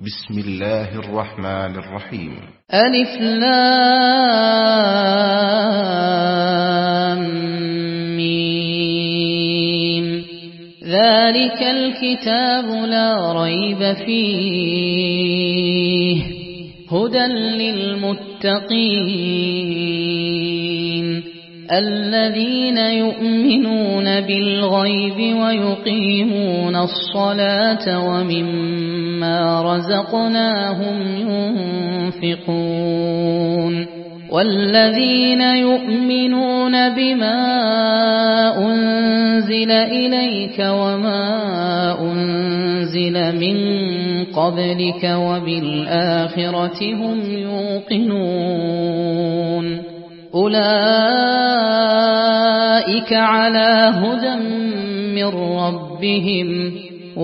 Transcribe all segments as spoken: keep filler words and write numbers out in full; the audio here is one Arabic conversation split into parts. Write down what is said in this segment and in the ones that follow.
بسم الله الرحمن الرحيم. ألف لام ميم. ذلك الكتاب لا ريب فيه هدى للمتقين الذين يؤمنون بالغيب ويقيمون الصلاة ومما رزقناهم ينفقون والذين يؤمنون بما أنزل إليك وما أنزل من قبلك وبالآخرة هم يوقنون أولئك على هدى من ربهم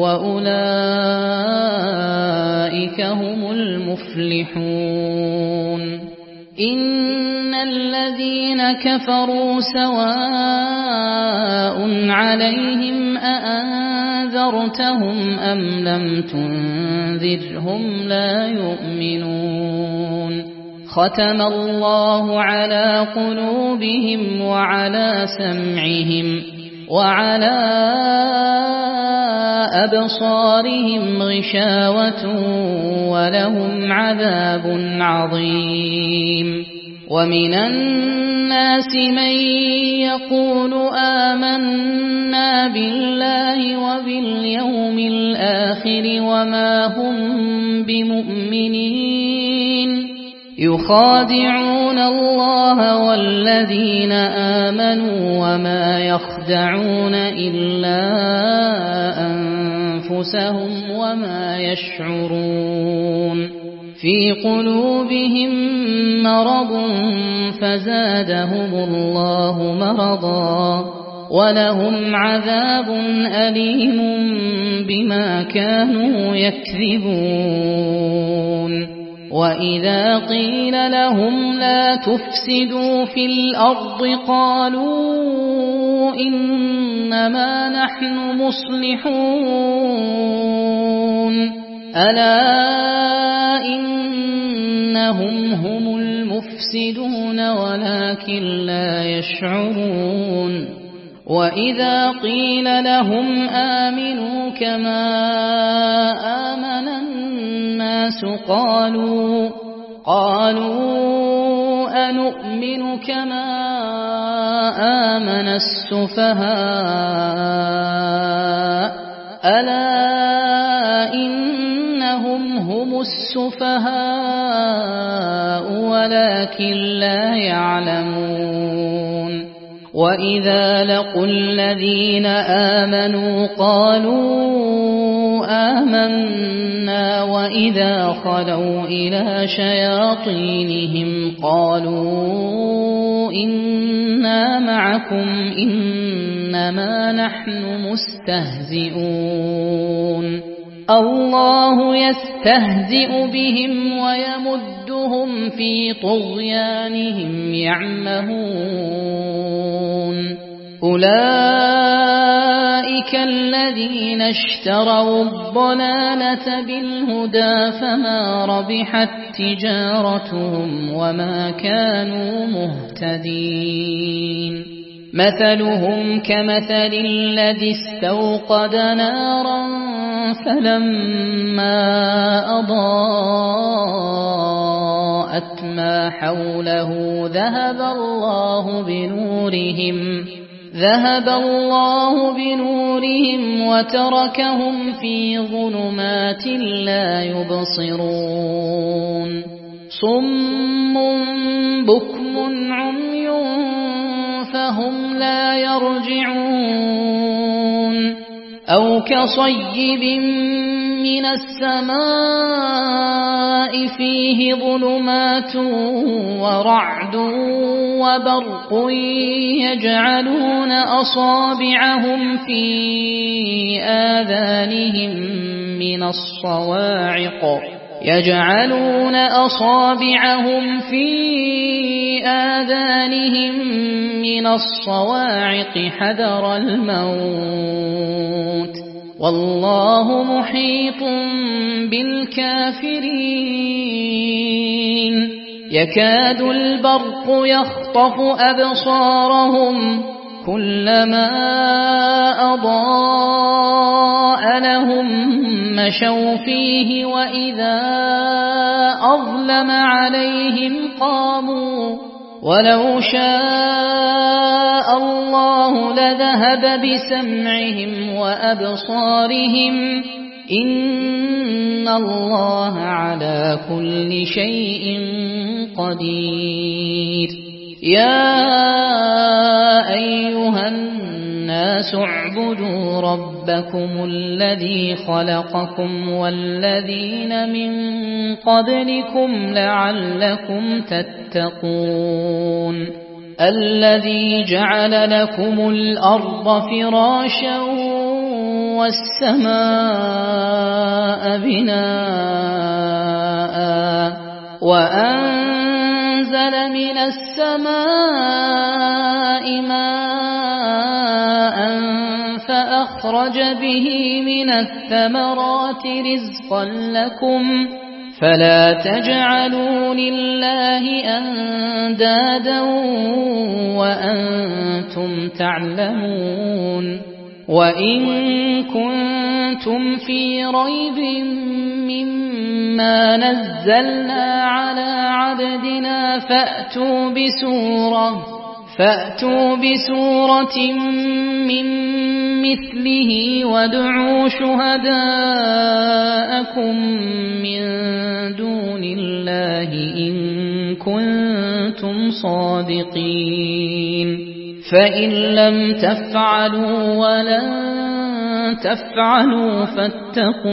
وأولئك هم المفلحون. إن الذين كفروا سواء عليهم أأنذرتهم أم لم تنذرهم لا يؤمنون. ختم الله على قلوبهم وعلى سمعهم وعلى أبصارهم غشاوة ولهم عذاب عظيم. ومن الناس من يقول آمنا بالله وباليوم الآخر وما هم بمؤمنين يخادعون الله والذين آمنوا وما يخدعون إلا أنفسهم وما يشعرون. في قلوبهم مرض فزادهم الله مرضا ولهم عذاب أليم بما كانوا يكذبون. وإذا قيل لهم لا تفسدوا في الأرض قالوا إنما نحن مصلحون ألا إنهم هم المفسدون ولكن لا يشعرون. وإذا قيل لهم آمنوا كما آمن الناس قالوا قالوا أنؤمن كما آمن السفهاء ألا إنهم هم السفهاء ولكن لا يعلمون. وإذا لقوا الذين آمنوا قالوا آمنا وإذا خلوا إلى شياطينهم قالوا إنا معكم إنما نحن مستهزئون. الله يستهزئ بهم ويمدهم في طغيانهم يعمهون. أولئك الذين اشتروا الضلالة بالهدى فما ربحت تجارتهم وما كانوا مهتدين. مثلهم كمثل الذي استوقد نارا فلما أضاءت ما حوله ذهب الله بنورهم ذهب الله بنورهم وتركهم في ظلمات لا يبصرون. صم بكم عمي فهم لا يرجعون. أو كصيب من السماء فيه ظلمات ورعد وبرق يجعلون أصابعهم في آذانهم من الصواعق يجعلون أصابعهم في آذانهم من الصواعق حذر الموت والله محيط بالكافرين يكاد البرق يخطف أبصارهم كلما أضاء لهم مشوا فيه وإذا أظلم عليهم قاموا ولو شاء الله لذهب بسمعهم وأبصارهم إن الله على كل شيء قدير يا أيها الناس اعبدوا ربكم الذي خلقكم والذين من قبلكم لعلكم تتقون الذي جعل لكم الأرض فراشا والسماء بناء وأنزل من السماء ماء فأخرج به من الثمرات رزقا لكم فلا تجعلوا لله أندادا وأنتم تعلمون وإن كنتم في ريب مما نزلنا على عبدنا فأتوا بسورة فأتوا بسورة من مثله وادعوا شهداءكم من دون الله إن كنتم صادقين فإن لم تفعلوا ولن تفعلوا فاتقوا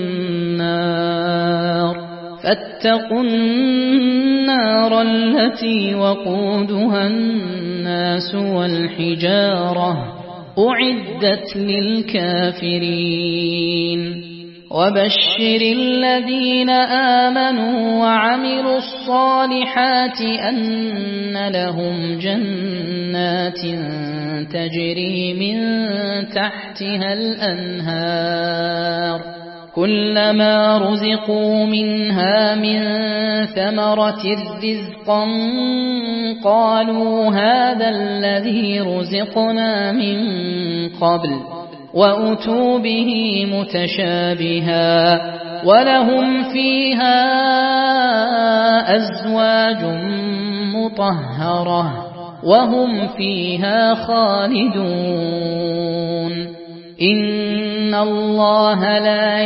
النار فاتقوا النار التي وقودها الناس والحجارة أعدت للكافرين وبشر الذين آمنوا وعملوا الصالحات أن لهم جنات تجري من تحتها الأنهار كلما رزقوا منها من ثمرة رزقا قالوا هذا الذي رزقنا من قبل وأتوا به متشابها ولهم فيها أزواج مطهرة وهم فيها خالدون إن الله لا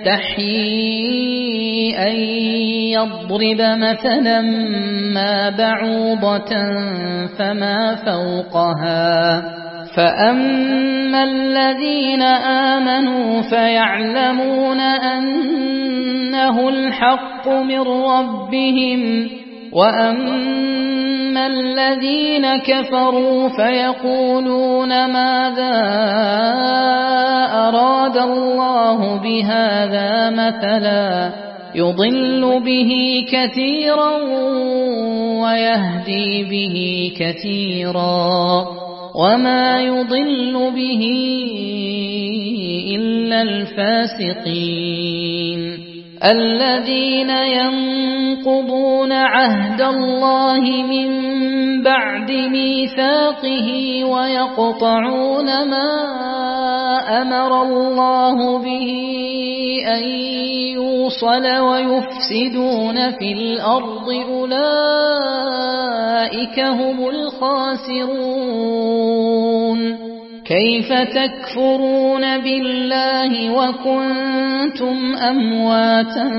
يستحيي أن يضرب مثلا ما بعوضة فما فوقها فأما الذين آمنوا فيعلمون أنه الحق من ربهم وأما الذين كفروا فيقولون ماذا أراد الله بهذا مثلا يضل به كثيرا ويهدي به كثيرا وما يضل به إلا الفاسقين الذين ينقضون عهد الله من بعد ميثاقه ويقطعون ما أمر الله به أن يوصل ويفسدون في الأرض أولئك هم الخاسرون كيف تكفرون بالله وكنتم أمواتا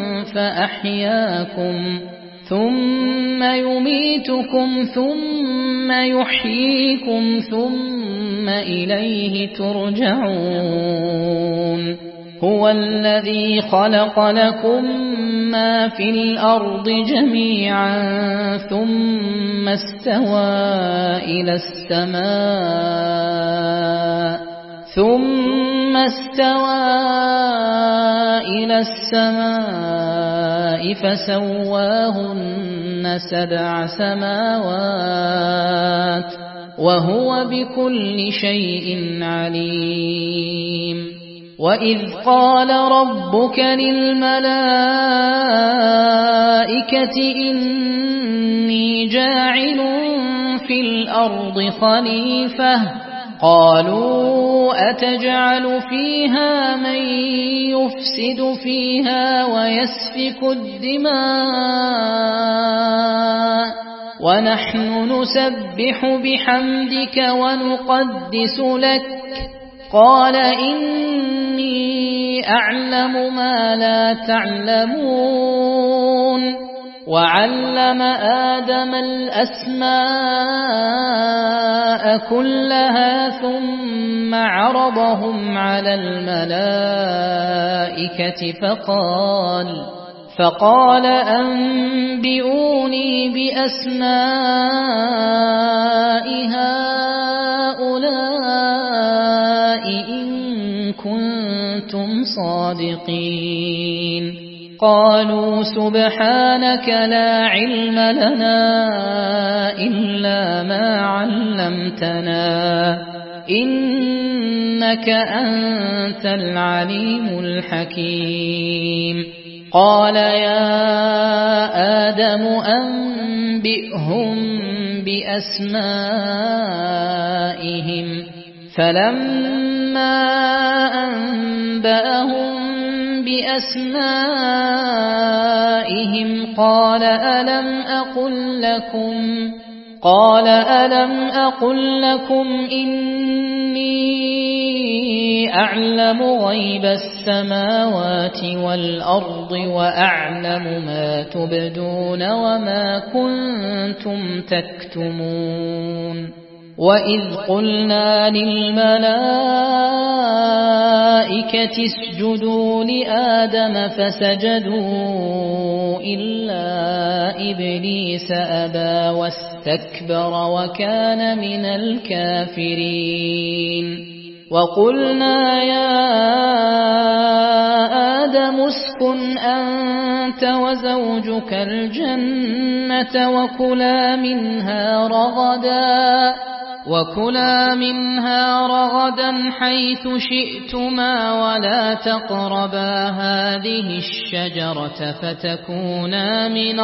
فأحياكم ثم يميتكم ثم يحييكم ثم إليه ترجعون هو الذي خلق لكم ما في الأرض جميعا ثم استوى إلى السماء ثم استوى إلى السماء فسواهن سبع سماوات وهو بكل شيء عليم وإذ قال ربك للملائكة إني جاعل في الأرض خليفة قالوا أتجعل فيها من يفسد فيها ويسفك الدماء ونحن نسبح بحمدك ونقدس لك قال إني أعلم ما لا تعلمون وعلم آدم الأسماء كلها ثم عرضهم على الملائكة فقال فقال أنبئوني بأسماء هؤلاء إن كنتم صادقين قالوا سبحانك لا علم لنا إلا ما علمتنا إنك أنت العليم الحكيم قال يا آدم أنبئهم بأسمائهم فلما أنبأهم بأسمائهم قال ألم أقل لكم قال ألم أقل لكم إني أعلم غيب السماوات والأرض وأعلم ما تبدون وما كنتم تكتمون وإذ قلنا للملائكة اسجدوا لآدم فسجدوا إلا إبليس أبى واستكبر وكان من الكافرين وقلنا يا آدم اسكن أنت وزوجك الجنة وكلا منها رغدا وكلا منها رغدا حيث شئتما ولا تقربا هذه الشجرة فتكونا من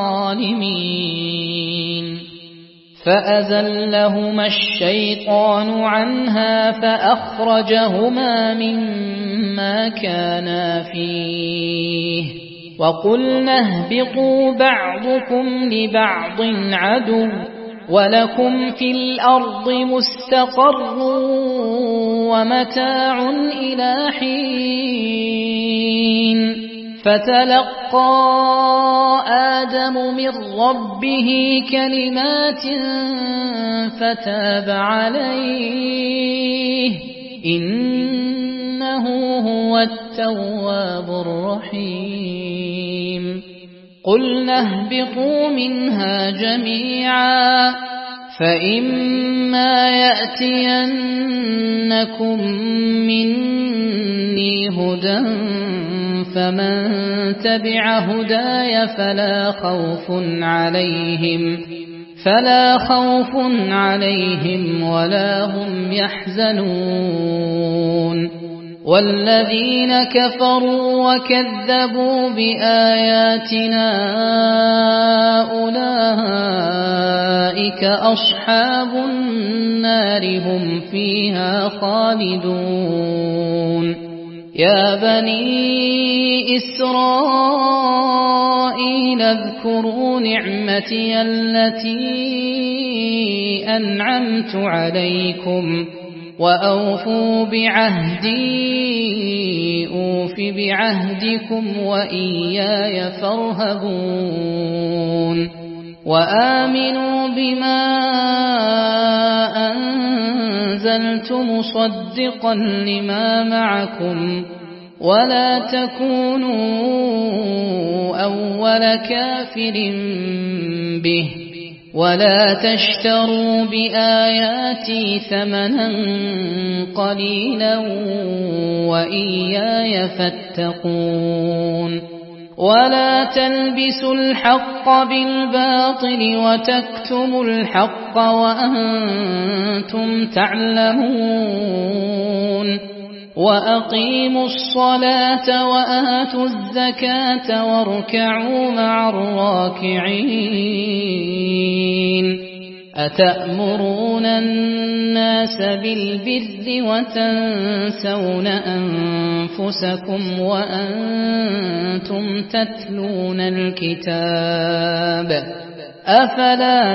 الظالمين فأزلهما الشيطان عنها فأخرجهما مما كانا فيه وقلنا اهبطوا بعضكم لبعض عدو ولكم في الأرض مستقر ومتاع إلى حين فتلقى آدم من ربه كلمات فتاب عليه إنه هو التواب الرحيم قلنا اهبطوا منها جميعا فإما يأتينكم مني هدى فمن تبع هداي فلا خوف عليهم فلا خوف عليهم ولا هم يحزنون والذين كفروا وكذبوا بآياتنا أولئك أصحاب النار هم فيها خالدون يا بني إسرائيل اذكروا نعمتي التي أنعمت عليكم وأوفوا بعهدي أوف بعهدكم وإياي فارهبون وآمنوا بما أنزلت مصدقا لما معكم ولا تكونوا أول كافر به ولا تشتروا بآياتي ثمنا قليلا وإياي فاتقون ولا تلبسوا الحق بالباطل وتكتموا الحق وأنتم تعلمون وأقيموا الصلاة وآتوا الزكاة واركعوا مع الراكعين أتأمرون الناس بالبر وتنسون أنفسكم وأنتم تتلون الكتاب أفلا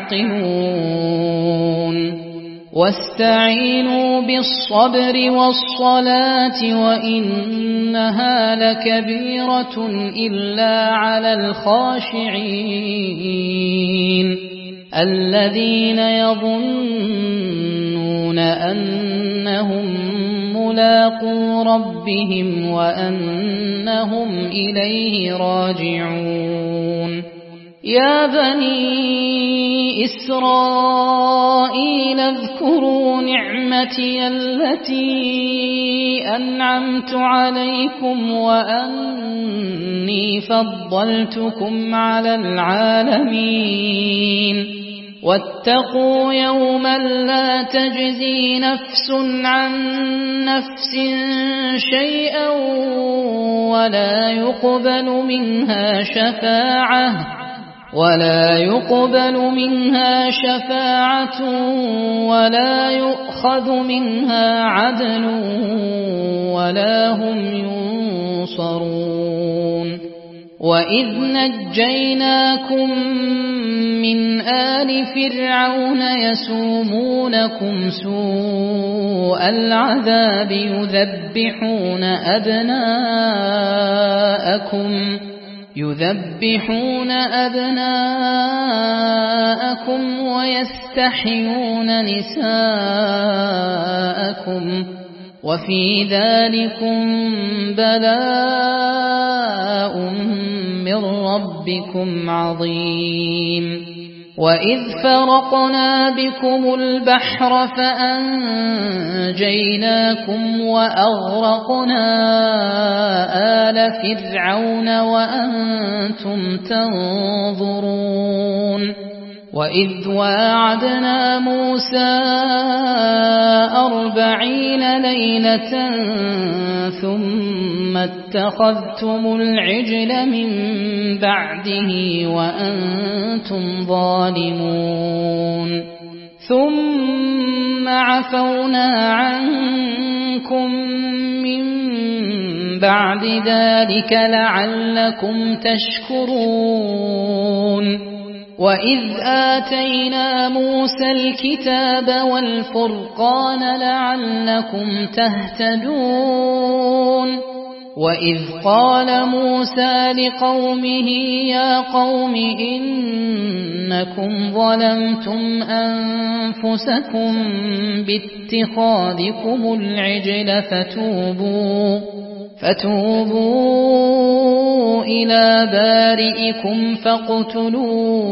تعقلون واستعينوا بالصبر والصلاة وإنها لكبيرة إلا على الخاشعين الذين يظنون أنهم ملاقو ربهم وأنهم إليه راجعون يا بني إسرائيل اذكروا نعمتي التي أنعمت عليكم وأني فضلتكم على العالمين واتقوا يوما لا تجزي نفس عن نفس شيئا ولا يقبل منها شفاعة ولا يقبل منها شفاعة ولا يؤخذ منها عدل ولا هم ينصرون وإذ نجيناكم من آل فرعون يسومونكم سوء العذاب يذبحون أبناءكم يذبحون أبناءكم ويستحيون نساءكم وفي ذلكم بلاء من ربكم عظيم وإذ فرقنا بكم البحر فأنجيناكم وأغرقنا آل فرعون وأنتم تنظرون وإذ واعدنا موسى أربعين ليلة ثم اتخذتم العجل من بعده وأنتم ظالمون ثم عفونا عنكم من بعد ذلك لعلكم تشكرون وإذ آتينا موسى الكتاب والفرقان لعلكم تهتدون وإذ قال موسى لقومه يا قوم إنكم ظلمتم أنفسكم باتخاذكم العجل فتوبوا فتوبوا إلى بارئكم فاقتلوا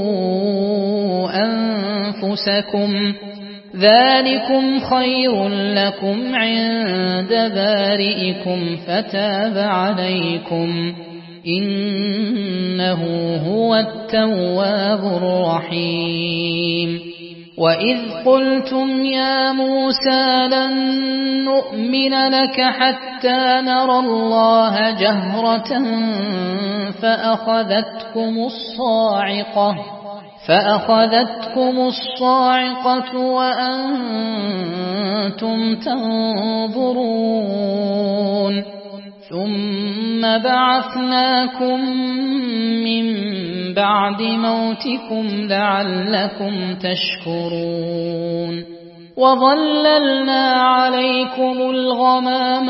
أنفسكم ذلكم خير لكم عند بارئكم فتاب عليكم إنه هو التواب الرحيم وإذ قلتم يا موسى لن نؤمن لك حتى نرى الله جهرة فأخذتكم الصاعقة فأخذتكم الصاعقة وأنتم تنظرون ثم بعثناكم من بعد موتكم لعلكم تشكرون وظللنا عليكم الغمام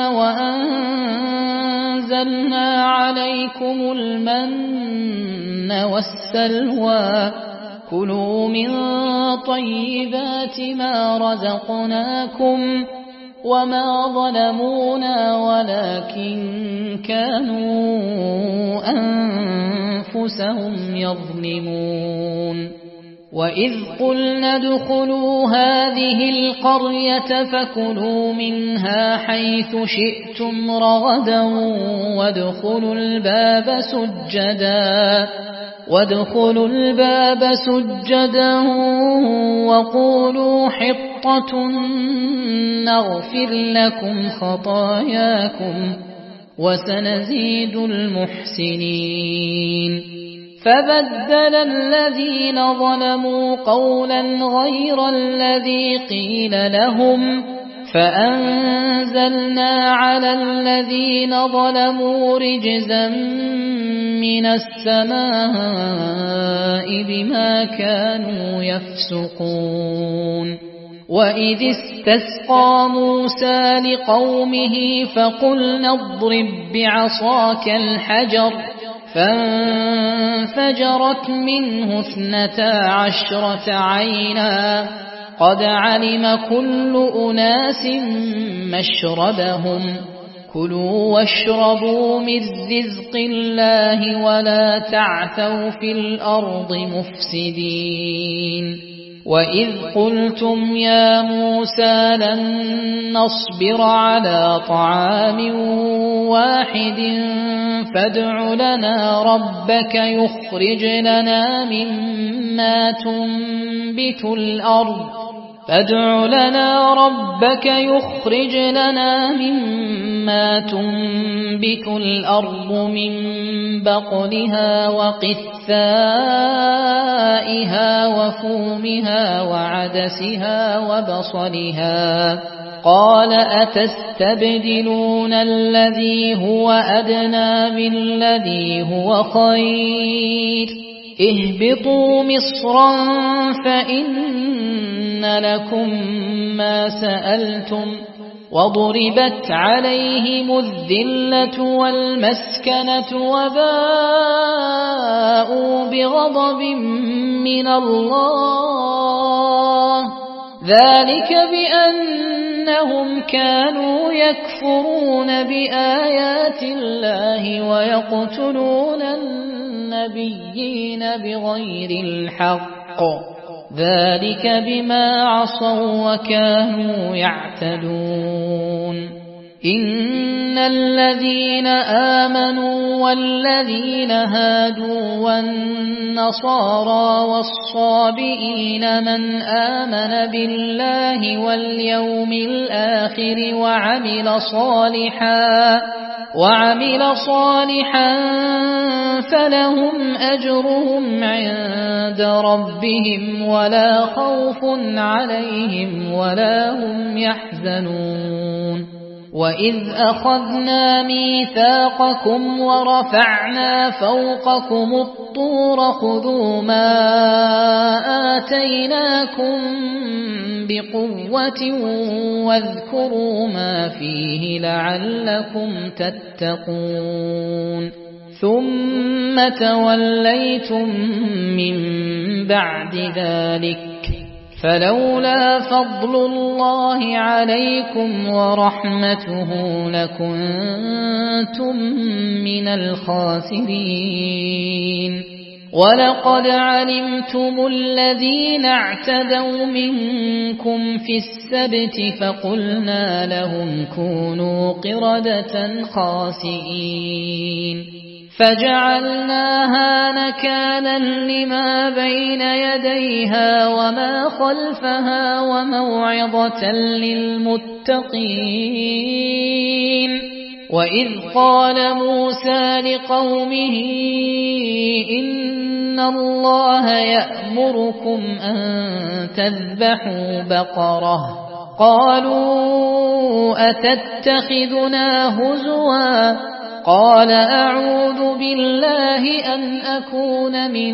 وأنزلنا عليكم المن والسلوى كلوا من طيبات ما رزقناكم وما ظلمونا ولكن كانوا أنفسهم يظلمون وإذ قلنا ادخلوا هذه القرية فكلوا منها حيث شئتم رغدا وادخلوا الباب سجدا وادخلوا الباب سجدا وقولوا حطة حطة نغفر لكم خطاياكم وسنزيد المحسنين فبدل الذين ظلموا قولا غير الذي قيل لهم فأنزلنا على الذين ظلموا رجزا من السماء بما كانوا يفسقون وإذ استسقى موسى لقومه فقلنا اضرب بعصاك الحجر فانفجرت منه اثنتا عشرة عينا قد علم كل أناس مشربهم كلوا واشربوا من رزق الله ولا تعثوا في الأرض مفسدين وإذ قلتم يا موسى لن نصبر على طعام واحد فادع لنا ربك يخرج لنا مما تنبت الأرض فادع لنا ربك يخرج لنا مما تنبت الأرض من بقلها وقثائها وفومها وعدسها وبصلها قال أتستبدلون الذي هو أدنى بالذي هو خير اهبطوا مصرا فإن لكم ما سألتم وضربت عليهم الذلة والمسكنة وباءوا بغضب من الله ذلك بأنهم كانوا يكفرون بآيات الله ويقتلون النبيين بغير الحق ذلك بما عصوا وكانوا يعتدون إن الذين آمنوا والذين هادوا والنصارى والصابئين من آمن بالله واليوم الآخر وعمل صالحا وعمل صالحا فلهم أجرهم عند ربهم ولا خوف عليهم ولا هم يحزنون وإذ أخذنا ميثاقكم ورفعنا فوقكم الطور خذوا ما آتيناكم بقوة واذكروا ما فيه لعلكم تتقون ثم توليتم من بعد ذلك فلولا فضل الله عليكم ورحمته لكنتم من الخاسرين ولقد علمتم الذين اعتدوا منكم في السبت فقلنا لهم كونوا قردة خاسئين فجعلناها نكالا لما بين يديها وما خلفها وموعظة للمتقين وإذ قال موسى لقومه إن الله يأمركم أن تذبحوا بقرة قالوا أتتخذنا هزوا قال أعوذ بالله أن أكون من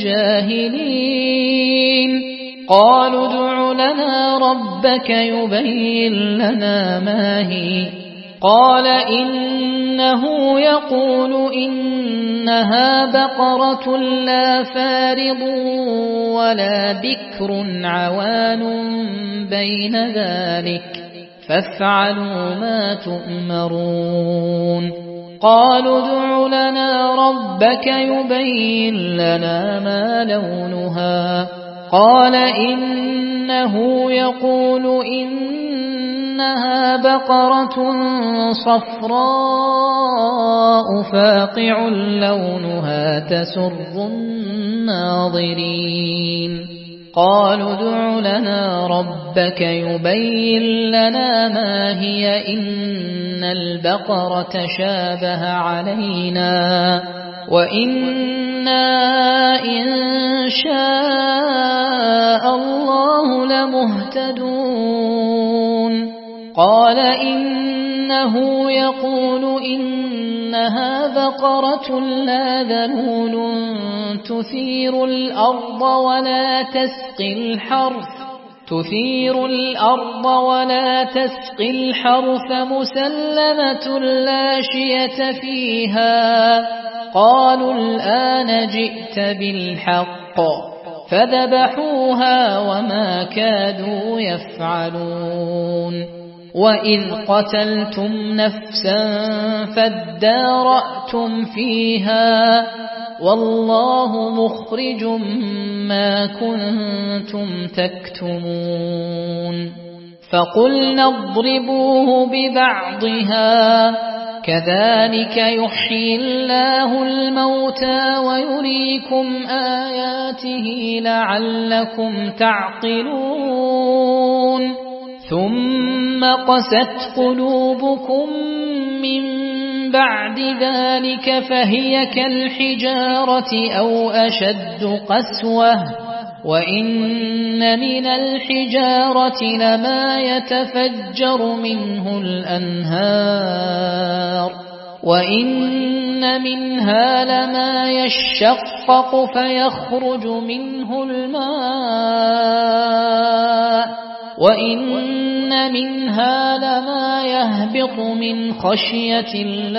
الجاهلين قالوا ادع لنا ربك يبين لنا ما هي قال إنه يقول إنها بقرة لا فارض ولا بكر عوان بين ذلك فافعلوا ما تؤمرون قالوا ادع لنا ربك يبين لنا ما لونها قال إنه يقول إنها بقرة صفراء فاقع لونها تسر الناظرين قالوا ادع لنا ربك يبين لنا ما هي إن البقرة شابه علينا وإنا إن شاء الله لمهتدون قال إنه يقول إنها بقرة لا ذلول تثير الأرض ولا تسقي الحرث تثير الأرض ولا تسقي الحرث مسلمة لا شية فيها قالوا الآن جئت بالحق فذبحوها وما كادوا يفعلون وإذ قتلتم نفسا فادارأتم فيها والله مخرج ما كنتم تكتمون فقلنا اضربوه ببعضها كذلك يحيي الله الموتى ويريكم آياته لعلكم تعقلون ثم قست قلوبكم من بعد ذلك فهي كالحجارة أو أشد قسوة وإن من الحجارة لما يتفجر منه الأنهار وإن منها لما يشقق فيخرج منه الماء وإن منها لما يهبط من خشية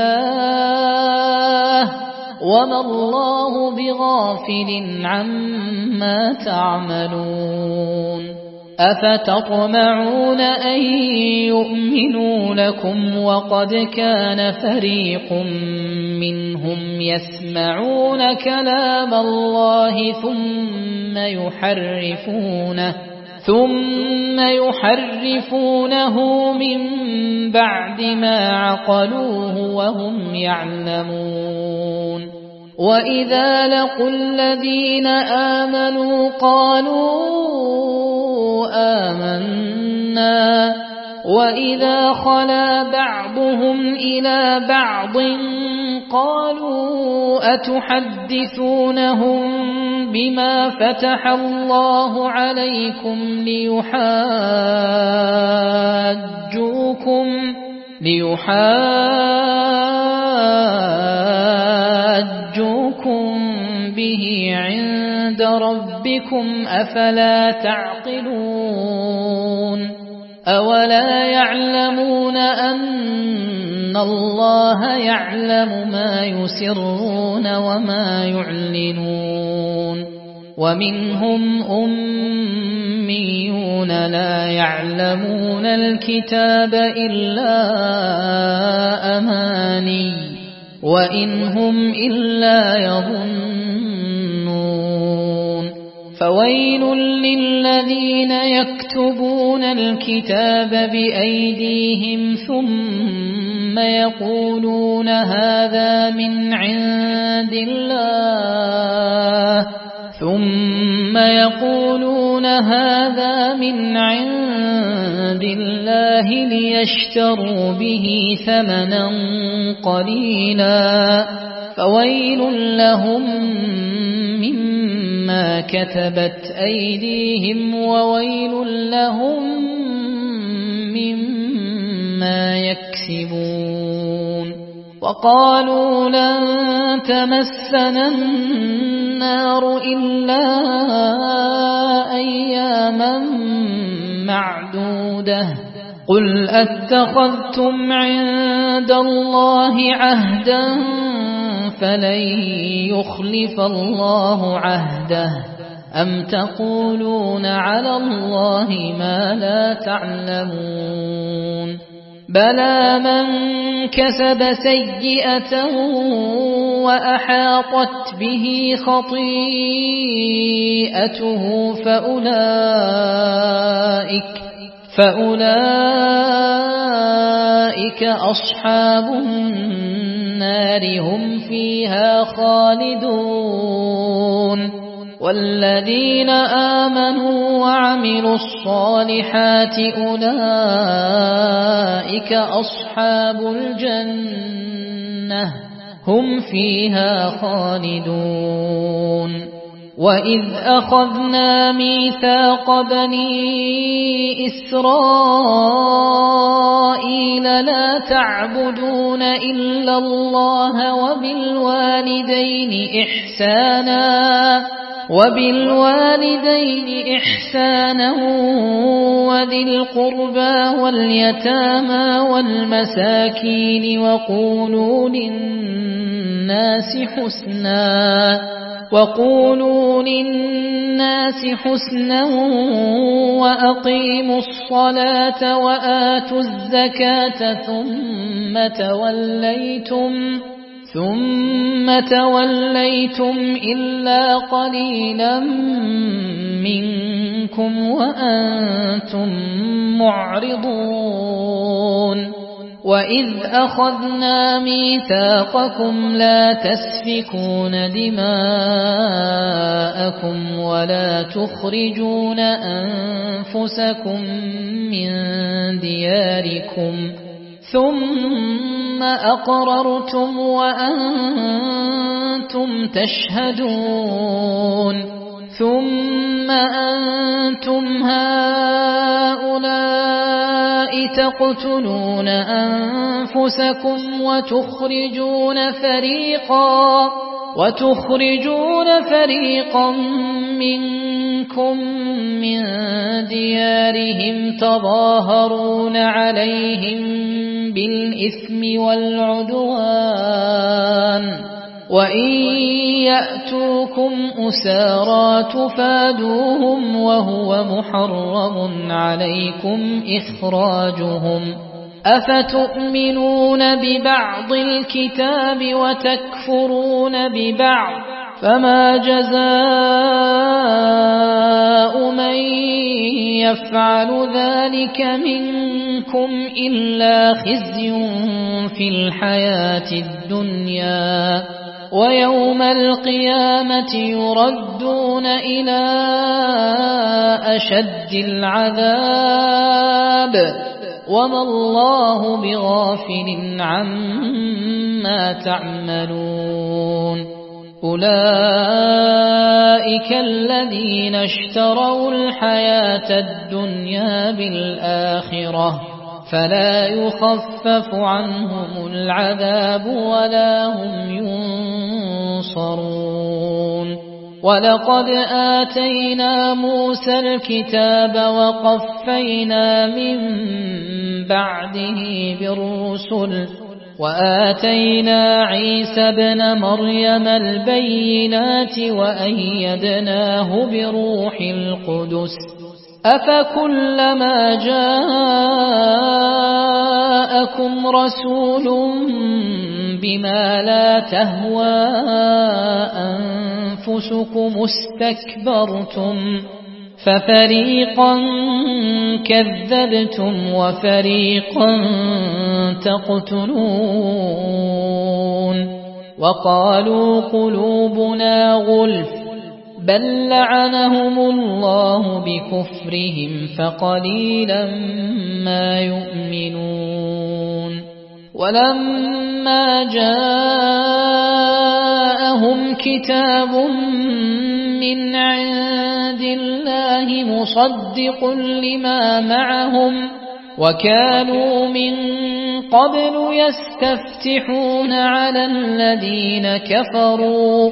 الله وما الله بغافل عما تعملون أفتطمعون أن يؤمنوا لكم وقد كان فريق منهم يسمعون كلام الله ثم يحرفونه ثم يحرفونه من بعد ما عقلوه وهم يعلمون وإذا لقوا الذين آمنوا قالوا آمنا وإذا خلا بعضهم إلى بعض قالوا أتحدثونهم بما فتح الله عليكم ليحاجوكم ليحاجوكم به عند ربكم أفلا تعقلون أولا يعلمون أن الله يعلم ما يسرون وما يعلنون ومنهم أميون لا يعلمون الكتاب إلا أماني وإن هم إلا يظنون فويل للذين يكتبون الكتاب بأيديهم ثم يقولون هذا من عند الله ثم يقولون هذا من عند الله ليشتروا به ثمنا قليلا فويل لهم مما كتبت أيديهم وويل لهم مما يكسبون وقالوا لن تمسنا النار إلا أياما معدودة قل أتخذتم عند الله عهدا فلن يخلف الله عهده أم تقولون على الله ما لا تعلمون بلى من كسب سيئة وأحاطت به خطيئته فأولئك فأولئك أصحاب النار هم فيها خالدون والذين آمنوا وعملوا الصالحات أولئك أصحاب الجنة هم فيها خالدون وإذ أخذنا ميثاق بني إسرائيل لا تعبدون إلا الله وبالوالدين إحسانا وبالوالدين إحسانا وذي القربى واليتامى والمساكين وقولوا للناس حسنا وقولوا للناس حسنا وأقيموا الصلاة وآتوا الزكاة ثم توليتم ثم توليتم إلا قليلا منكم وأنتم معرضون وإذ أخذنا ميثاقكم لا تسفكون دماءكم ولا تخرجون أنفسكم من دياركم ثم أقررتم وأنتم تشهدون ثم أنتم هؤلاء تقتلون أنفسكم وتخرجون فريقا وتخرجون فريقا منكم من ديارهم تظاهرون عليهم بالإثم والعدوان وإن يأتوكم أسارى تفادوهم وهو محرم عليكم إخراجهم أفتؤمنون ببعض الكتاب وتكفرون ببعض فما جزاء من يفعل ذلك منكم إلا خزي في الحياة الدنيا ويوم القيامة يردون إلى أشد العذاب وما الله بغافل عما تعملون أولئك الذين اشتروا الحياة الدنيا بالآخرة فلا يخفف عنهم العذاب ولا هم ينصرون ولقد آتينا موسى الكتاب وقفينا من بعده بالرسل وآتينا عيسى ابن مريم البينات وأيدناه بروح القدس أفكلما جاءكم رسول بما لا تهوى أنفسكم استكبرتم ففريقا كذبتم وفريقا تقتلون وقالوا قلوبنا غلف بل لعنهم الله بكفرهم فقليلا ما يؤمنون ولما جاءهم كتاب من عند الله مصدق لما معهم وكانوا من قبل يستفتحون على الذين كفروا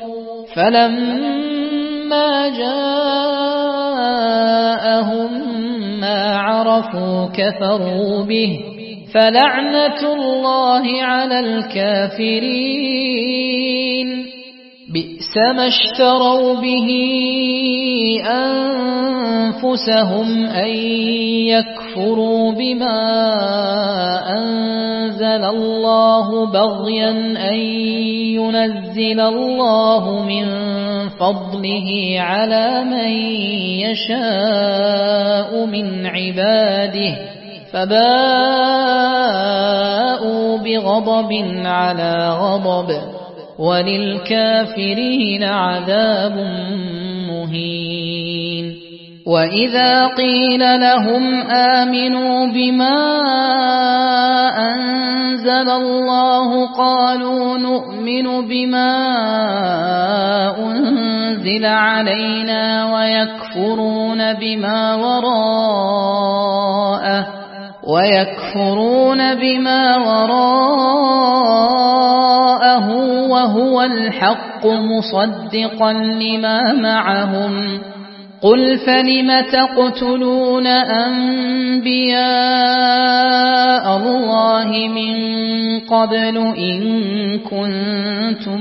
فلما جاءهم ما عرفوا كفروا به فلعنة الله على الكافرين بئس ما اشتروا به أنفسهم أن يكفروا بما أنزل الله بغيا أن ينزل الله من فضله على من يشاء من عباده فباءوا بغضب على غضب وللكافرين عذاب مهين. وإذا قيل لهم آمنوا بما أنزل الله قالوا نؤمن بما أنزل علينا ويكفرون بما وراءه ويكفرون بما وراءه وهو الحق مصدقا لما معهم. قل فلم تقتلون أنبياء الله من قبل إن كنتم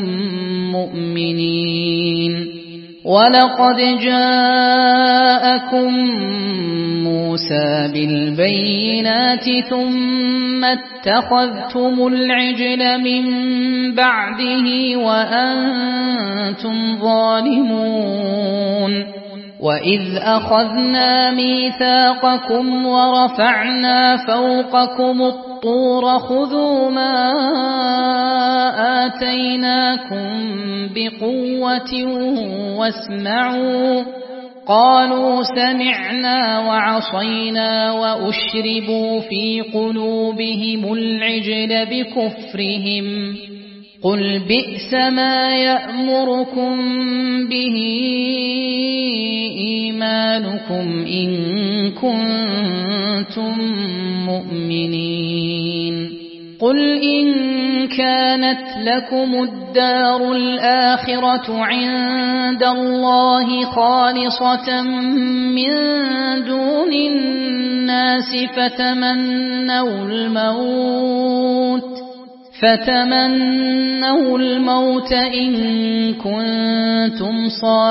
مؤمنين. ولقد جاءكم موسى بالبينات ثم اتخذتم العجل من بعده وأنتم ظالمون. وإذ أخذنا ميثاقكم ورفعنا فوقكم الطور خذوا ما آتيناكم بقوة واسمعوا. قالوا سمعنا وعصينا وأشربوا في قلوبهم العجل بكفرهم. قل بئس ما يأمركم به إيمانكم إن كنتم مؤمنين. قل إن كانت لكم الدار الآخرة عند الله خالصة من دون الناس فتمنوا الموت فتمنوا الموت إن كنتم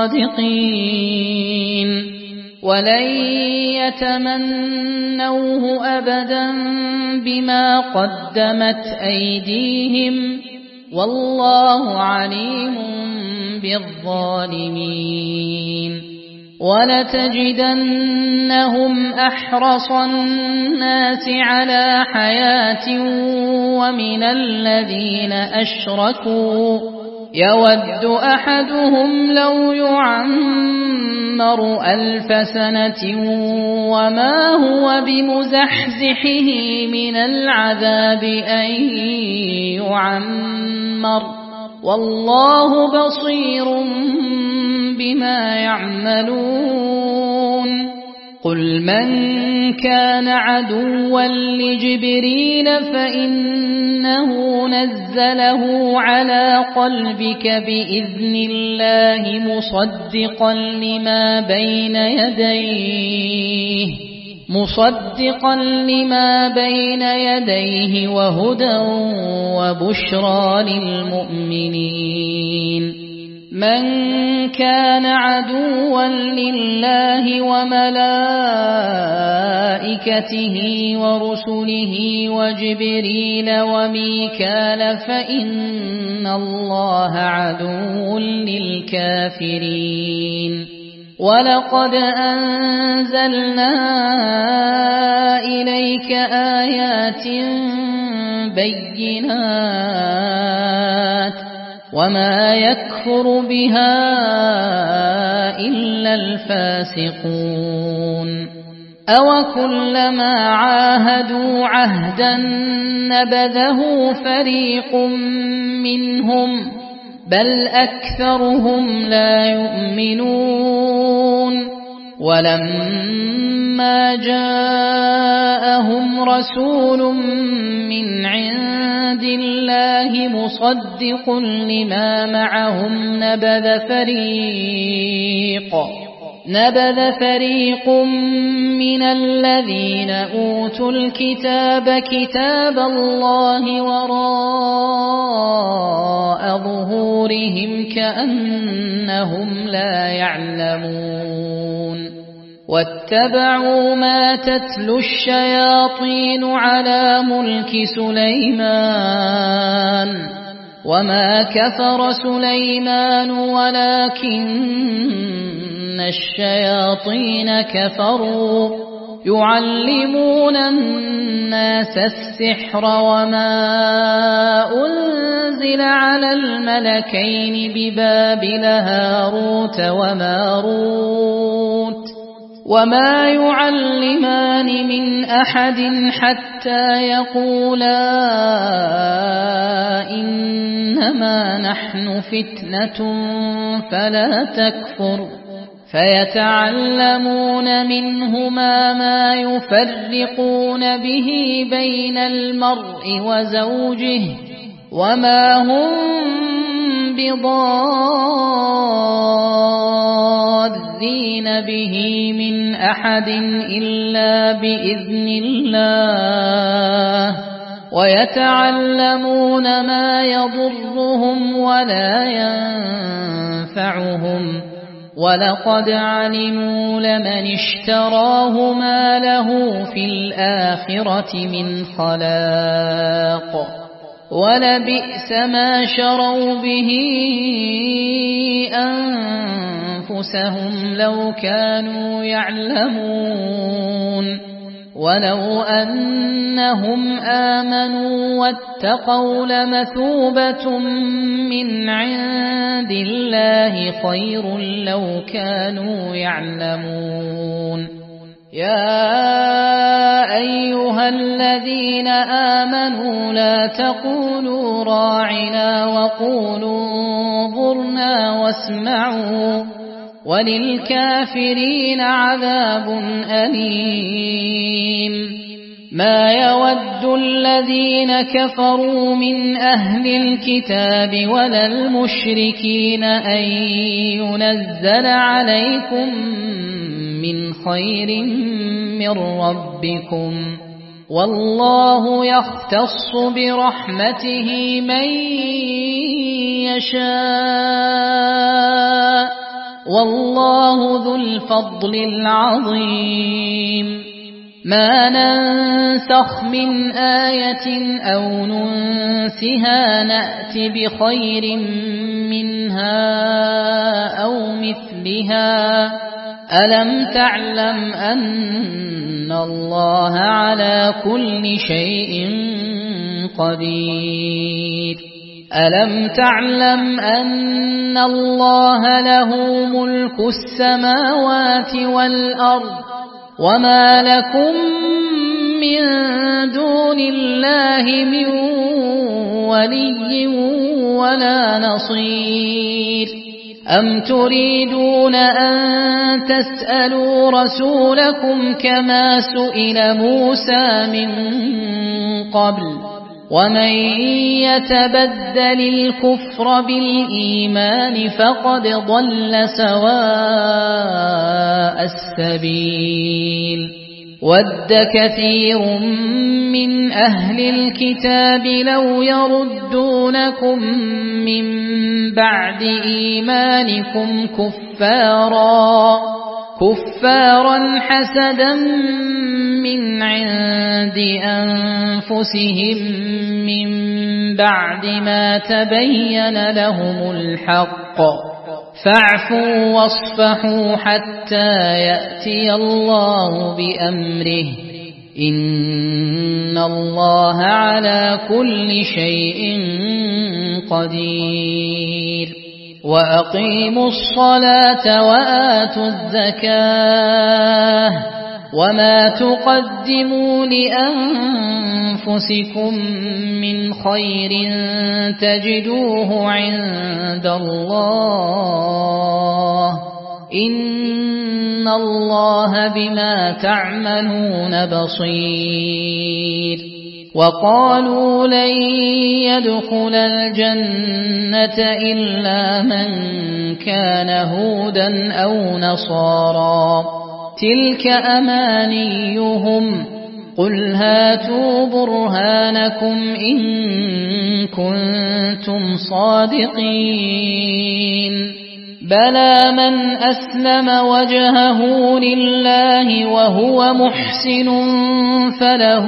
صادقين. ولن يتمنوه أبدا بما قدمت أيديهم والله عليم بالظالمين. ولتجدنهم أحرص الناس على حياة ومن الذين أشركوا يود أحدهم لو يعمر ألف سنة وما هو بمزحزحه من العذاب أن يعمر والله بصير بما يعملون. قل من كان عدوا لجبريل فإنه نزله على قلبك بإذن الله مصدقا لما بين يديه مصدقا لما بين يديه وهدى وبشرى للمؤمنين. من كان عدوا لله وملائكته ورسله وجبريل وميكال فإن الله عدو للكافرين. ولقد أنزلنا إليك آيات بينات وما يكفر بها إلا الفاسقون. أوكلما عاهدوا عهدا نبذه فريق منهم بل أكثرهم لا يؤمنون. ولما جاءهم رسول من عند الله مصدق لما معهم نبذ فريق نبذ فريق من الذين أوتوا الكتاب كتاب الله وراء ظهورهم كأنهم لا يعلمون. واتبعوا ما تتلو الشياطين على ملك سليمان وما كفر سليمان ولكن الشياطين كفروا يعلمون الناس السحر وما أنزل على الملكين ببابل هاروت وماروت وما يعلمان من أحد حتى يقولا إنما نحن فتنة فلا تكفر فيتعلمون منهما ما يفرقون به بين المرء وزوجه وما هم بضارين به من أحد إلا بإذن الله ويتعلمون ما يضرهم ولا ينفعهم ولقد علموا لمن اشتراه ما له في الآخرة من خلاق ولبئس ما شروا به أنفسهم لو كانوا يعلمون ولو أنهم آمنوا واتقوا لمثوبة من عند الله خير لو كانوا يعلمون يا أيها الذين آمنوا لا تقولوا راعنا وقولوا انظرنا واسمعوا وللكافرين عذاب أليم ما يود الذين كفروا من أهل الكتاب ولا المشركين أن ينزل عليكم من خير من ربكم والله يختص برحمته من يشاء والله ذو الفضل العظيم ما ننسخ من آية أو ننسها نأت بخير منها أو مثلها ألم تعلم أن الله على كل شيء قدير ألم تعلم أن الله له ملك السماوات والأرض وما لكم من دون الله من ولي ولا نصير أم تريدون أن تسألوا رسولكم كما سئل موسى من قبل ومن يتبدل الكفر بالإيمان فقد ضل سواء السبيل ود كثير من أهل الكتاب لو يردونكم من بعد إيمانكم كفارا كفارا حسدا من عند أنفسهم من بعد ما تبين لهم الحق فاعفوا واصفحوا حتى يأتي الله بأمره إن الله على كل شيء قدير وأقيموا الصلاة وآتوا الزكاة وما تقدموا لأنفسكم من خير تجدوه عند الله إن الله بما تعملون بصير وقالوا لن يدخل الجنة إلا من كان هودا أو نصارى تلك أمانيهم قل هاتوا برهانكم إن كنتم صادقين بلى من أسلم وجهه لله وهو محسن فله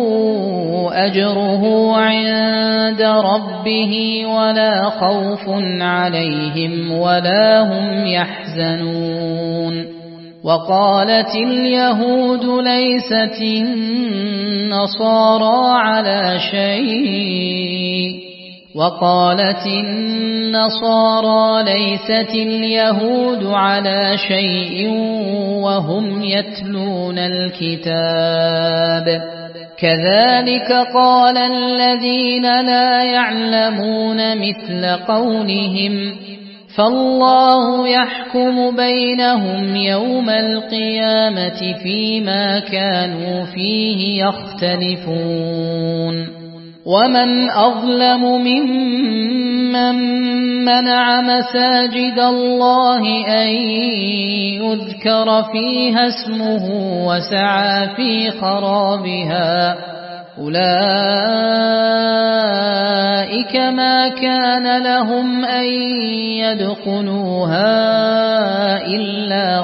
أجره عند ربه ولا خوف عليهم ولا هم يحزنون وقالت اليهود ليست النصارى على شيء وقالت النصارى ليست اليهود على شيء وهم يتلون الكتاب كذلك قال الذين لا يعلمون مثل قولهم فالله يحكم بينهم يوم القيامة فيما كانوا فيه يختلفون ومن أظلم ممن منع مساجد الله أن يذكر فيها اسمه وسعى في خرابها أولئك ما كان لهم أن يدخلوها إلا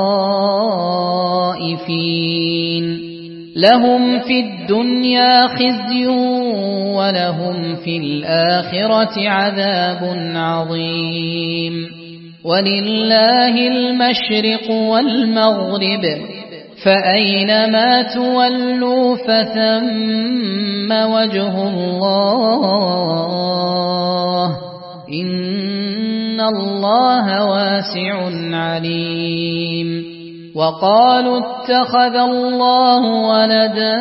خائفين لهم في الدنيا خزي ولهم في الآخرة عذاب عظيم ولله المشرق والمغرب فأينما تولوا فثم وجه الله إن الله واسع عليم وقالوا اتخذ الله ولدا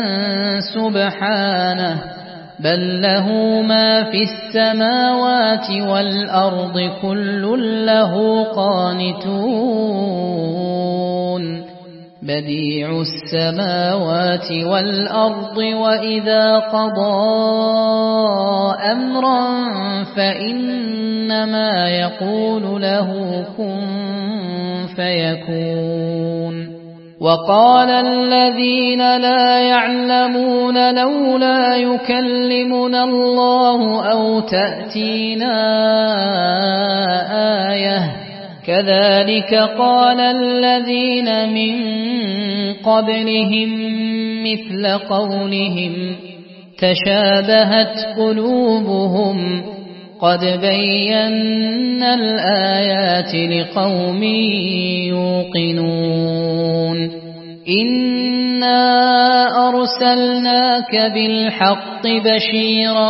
سبحانه بل له ما في السماوات والأرض كل له قانتون بديع السماوات والأرض وإذا قضى أمرا فإنما يقول له كن فيكون وقال الذين لا يعلمون لولا يكلمنا الله أو تأتينا آية كذلك قال الذين من قبلهم مثل قولهم تشابهت قلوبهم قد بينا الآيات لقوم يوقنون إنا أرسلناك بالحق بشيرا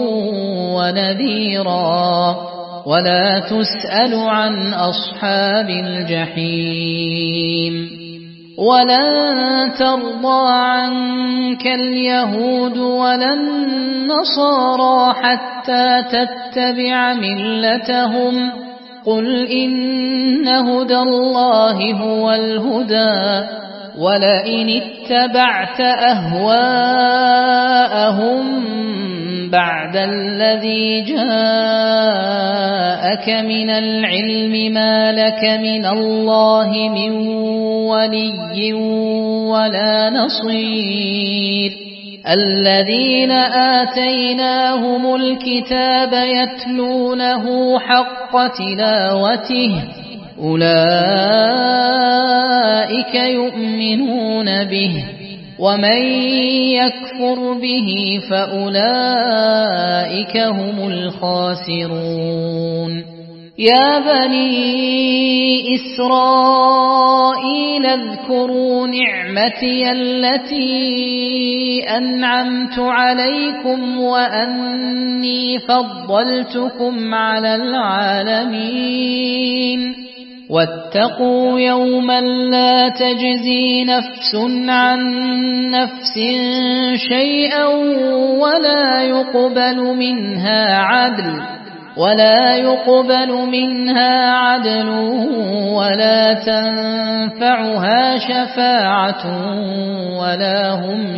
ونذيرا ولا تسأل عن أصحاب الجحيم ولن ترضى عنك اليهود ولا النصارى حتى تتبع ملتهم قل إن هدى الله هو الهدى ولئن اتبعت أهواءهم بعد الذي جاءك من العلم ما لك من الله من ولي ولا نصير الذين آتيناهم الكتاب يتلونه حق تلاوته أولئك يؤمنون به ومن يكفر به فأولئك هم الخاسرون يا بني إسرائيل اذكروا نعمتي التي أنعمت عليكم وأني فضلتكم على العالمين واتقوا يوما لا تجزي نفس عن نفس شيئا ولا يقبل منها عدل ولا يقبل منها عدل ولا تنفعها شفاعة ولا هم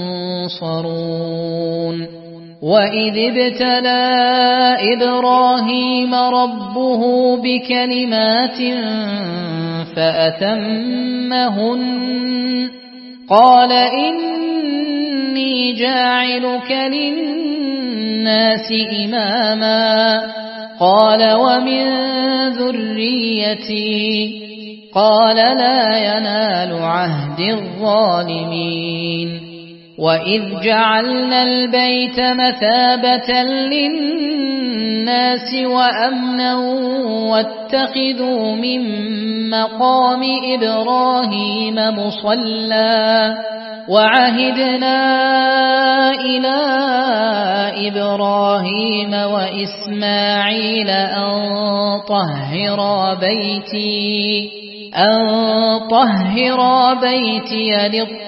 ينصرون وإذ ابتلى إبراهيم ربه بكلمات فأتمهن قال إني جاعلك للناس إماما قال ومن ذريتي قال لا ينال عهد الظالمين وإذ جعلنا البيت مثابة للناس وأمنا واتخذوا من مقام إبراهيم مصلى وعهدنا إلى إبراهيم وإسماعيل أن طهرا بيتي أن طهرا بيتي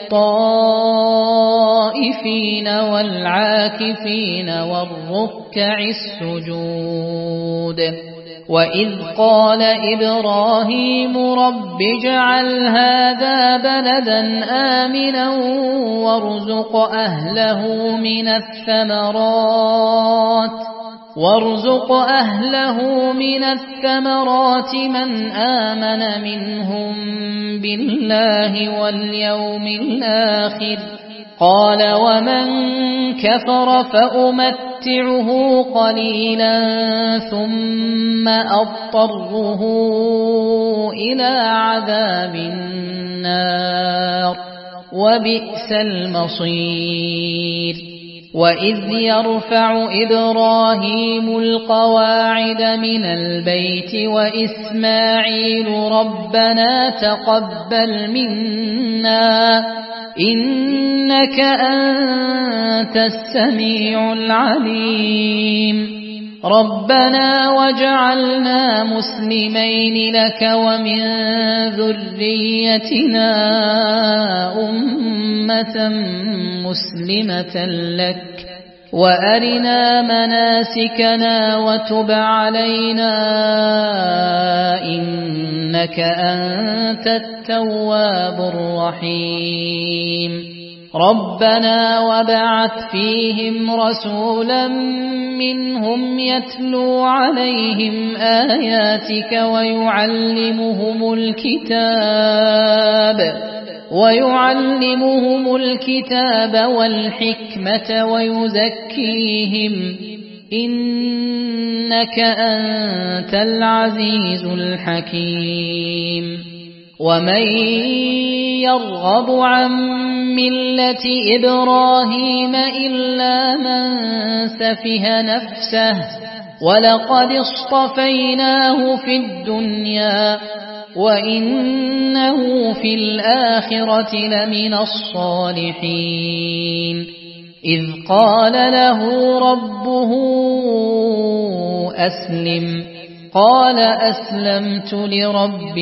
للطائفين والعاكفين والركع السجود وإذ قال إبراهيم رب اجعل هذا بلدا آمنا وارزق أهله من الثمرات وارزق أهله من الثمرات من آمن منهم بالله واليوم الآخر قال ومن كفر فأمتعه قليلا ثم أضطره إلى عذاب النار وبئس المصير وإذ يرفع إبراهيم القواعد من البيت وإسماعيل ربنا تقبل منا إنك أنت السميع العليم ربنا واجعلنا مسلمين لك ومن ذريتنا أمة مسلمة لك وأرنا مناسكنا وتب علينا إنك أنت التواب الرحيم ربنا وابعث فيهم رسولا منهم يتلو عليهم آياتك ويعلمهم الكتاب ويعلمهم الكتاب والحكمة ويزكيهم إنك أنت العزيز الحكيم ومن يرغب عن ملة إبراهيم إلا من سفه نفسه ولقد اصطفيناه في الدنيا وإنه في الآخرة لمن الصالحين إذ قال له ربه أسلم قال أسلمت لرب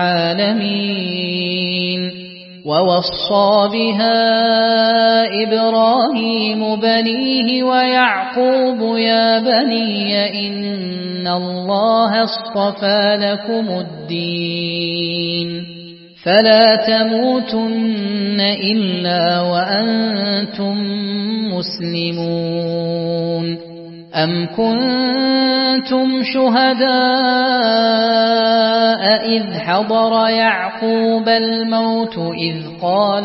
العالمين ووصى بها إبراهيم بنيه ويعقوب يا بني إن الله اصطفى لكم الدين فلا تموتن إلا وأنتم مسلمون أم كنتم شهداء إذ حضر يعقوب الموت إذ قال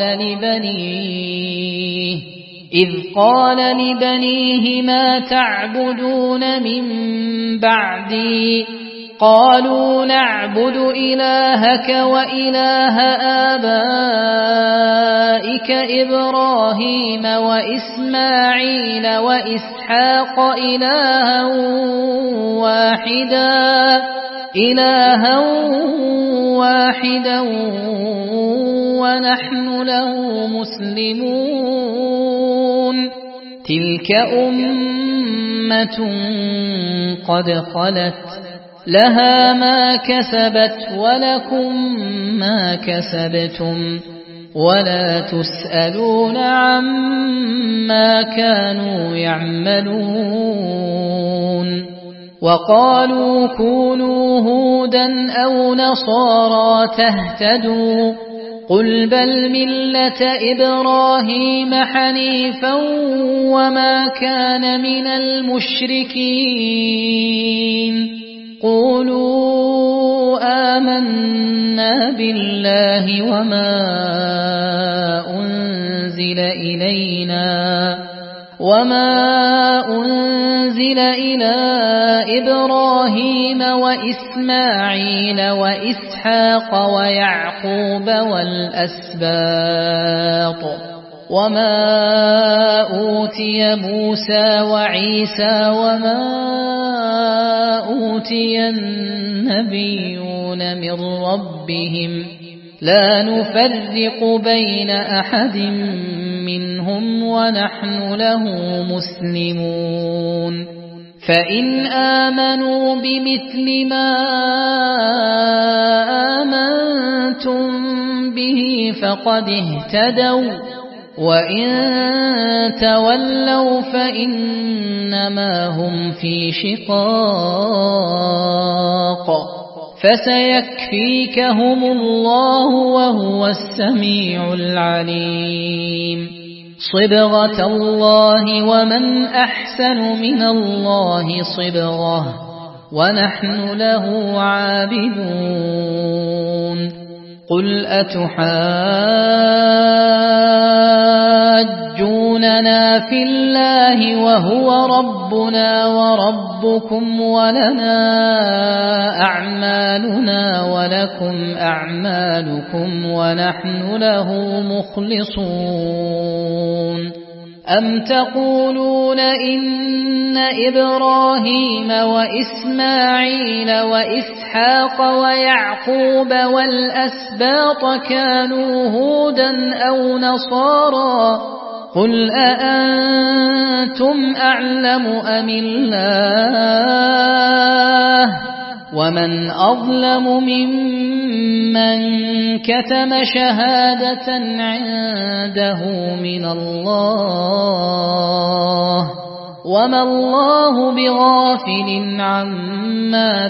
لبنيه إذ قال لبنيه ما تعبدون من بعدي قالوا نعبد إلهك وإله آبائك إبراهيم وإسماعيل وإسحاق إلها واحدا إلها واحدا ونحن له مسلمون تلك أمة قد خلت لها ما كسبت ولكم ما كسبتم ولا تسألون عما كانوا يعملون وقالوا كونوا هودا أو نصارى تهتدوا قل بل ملة إبراهيم حنيفا وما كان من المشركين قولوا آمنا بالله وما أنزل إلينا وما أنزل إلى إبراهيم وإسماعيل وإسحاق ويعقوب والأسباط وما أوتي موسى وعيسى وما أوتي النبيون من ربهم لا نفرق بين أحد منهم ونحن له مسلمون فإن آمنوا بمثل ما آمنتم به فقد اهتدوا وإن تولوا فإنما هم في شقاق فسيكفيكهم الله وهو السميع العليم صبغة الله ومن أحسن من الله صبغة ونحن له عابدون قل أتحاجوننا في الله وهو ربنا وربكم ولنا أعمالنا ولكم أعمالكم ونحن له مخلصون أم تقولون إن إبراهيم وإسماعيل وإسحاق ويعقوب والأسباط كانوا هودا أو نصارى قل أأنتم أعلم أم الله ومن أظلم ممن كتم شهادة عنده من الله وما الله بغافل عما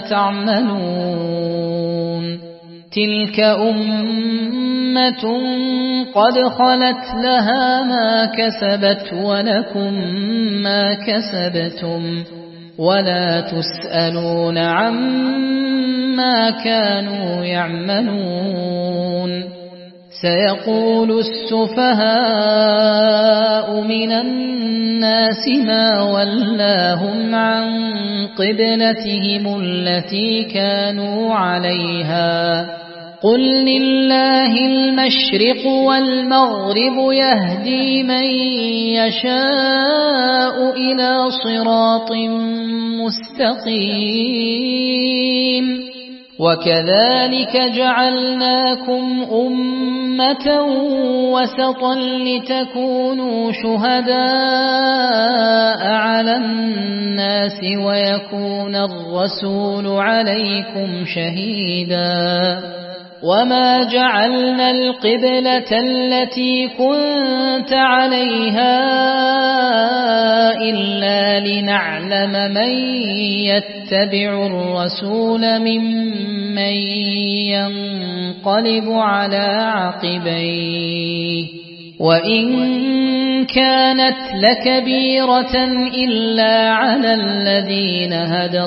تعملون تلك أمة قد خلت لها ما كسبت ولكم ما كسبتم ولا تسألون عما كانوا يعملون سيقول السفهاء من الناس ما ولاهم عن قبلتهم التي كانوا عليها قل لله المشرق والمغرب يهدي من يشاء إلى صراط مستقيم وكذلك جعلناكم أمة وسطا لتكونوا شهداء على الناس ويكون الرسول عليكم شهيدا وما جعلنا القبلة التي كنت عليها إلا لنعلم من يتبع الرسول ممن ينقلب على عقبيه وإن كانت لكبيرة إلا على الذين هدى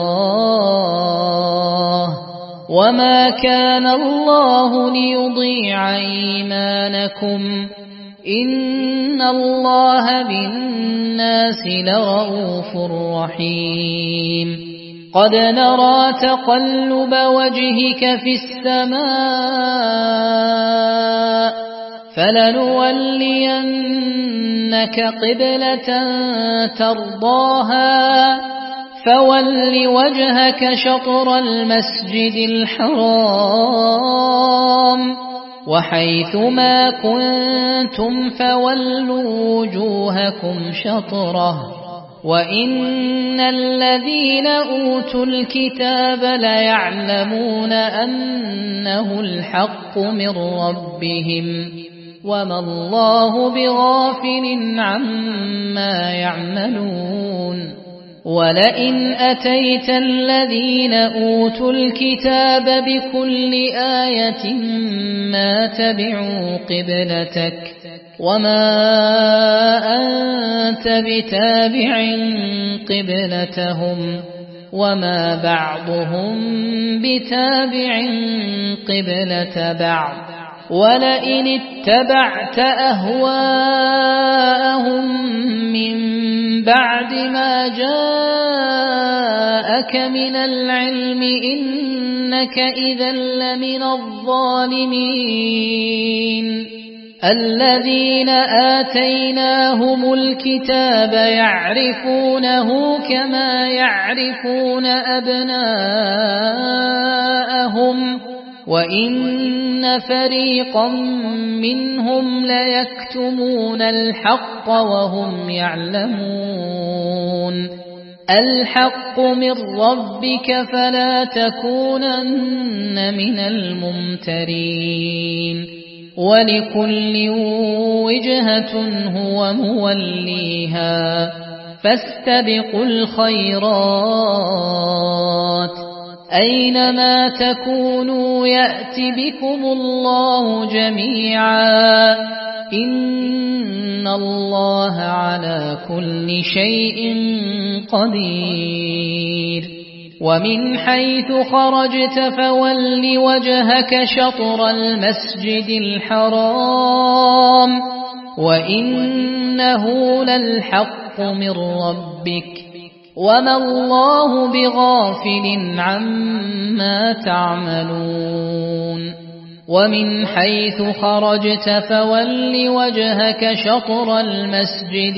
الله وما كان الله ليضيع إيمانكم إن الله بالناس لرؤوف رحيم قد نرى تقلب وجهك في السماء فلنولينك قبلة ترضاها فول وجهك شطر المسجد الحرام وحيث ما كنتم فولوا وجوهكم شطره وإن الذين أوتوا الكتاب ليعلمون أنه الحق من ربهم وما الله بغافل عما يعملون ولئن أتيت الذين أوتوا الكتاب بكل آية ما تبعوا قبلتك وما أنت بتابع قبلتهم وما بعضهم بتابع قبلة بعض ولئن اتبعت أهواءهم من بعد ما جاءك من العلم إنك إذا لمن الظالمين الذين آتيناهم الكتاب يعرفونه كما يعرفون أبناءهم وإن فريقا منهم ليكتمون الحق وهم يعلمون الحق من ربك فلا تكونن من الممترين ولكل وجهة هو موليها فاستبقوا الخيرات أينما تكونوا يأت بكم الله جميعا إن الله على كل شيء قدير ومن حيث خرجت فول وجهك شطر المسجد الحرام وإنه للحق من ربك وما الله بغافل عما تعملون ومن حيث خرجت فول وجهك شطر المسجد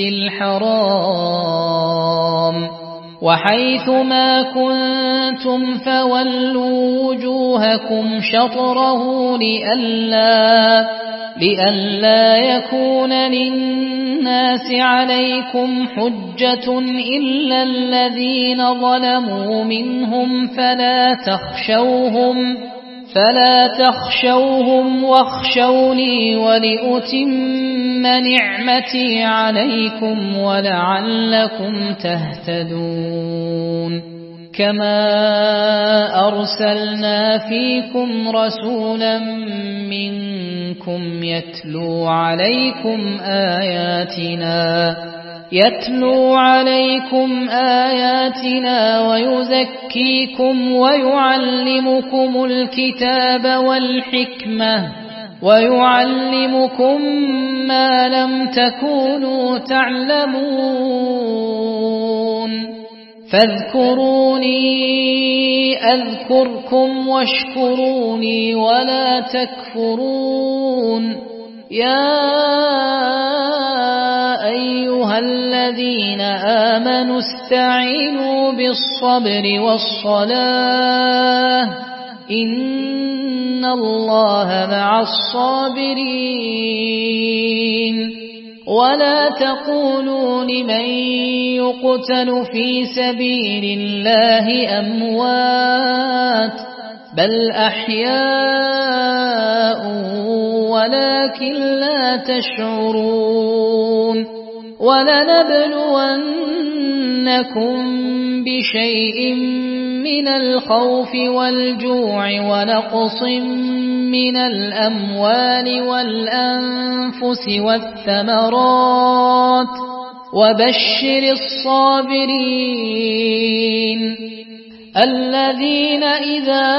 الحرام وحيث ما كنتم فولوا وجوهكم شطره لئلا لئلا يكون للناس عليكم حجة إلا الذين ظلموا منهم فلا تخشوهم فلا تخشوهم واخشوني ولأتم نعمتي عليكم ولعلكم تهتدون كما أرسلنا فيكم رسولا منكم يتلو عليكم آياتنا يتلو عليكم آياتنا ويزكيكم ويعلمكم الكتاب والحكمة ويعلمكم ما لم تكونوا تعلمون فاذكروني أذكركم واشكروني ولا تكفرون يا أيها الذين آمنوا استعينوا بالصبر والصلاة إن الله مع الصابرين ولا تقولوا لمن يقتل في سبيل الله أموات بل أحياء ولكن لا تشعرون ولنبلونكم بشيء من الخوف والجوع ونقص من الأموال والأنفس والثمرات وبشر الصابرين الذين إذا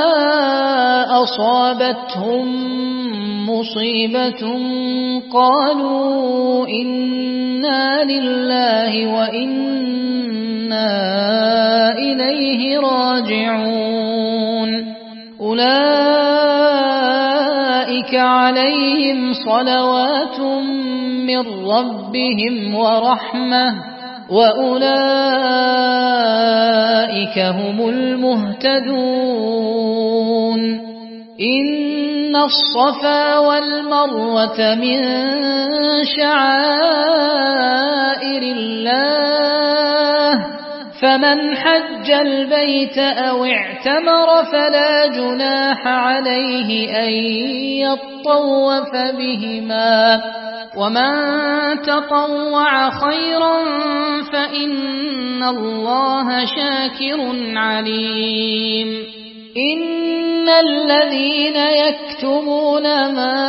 أصابتهم مصيبة قالوا إنا لله وإنا إليه راجعون أولئك عليهم صلوات من ربهم ورحمة وأولئك هم المهتدون إن الصفا والمروة من شعائر الله فمن حج البيت أو اعتمر فلا جناح عليه أن يطوف بهما ومن تطوع خيرا فإن الله شاكر عليم إن الذين يكتمون ما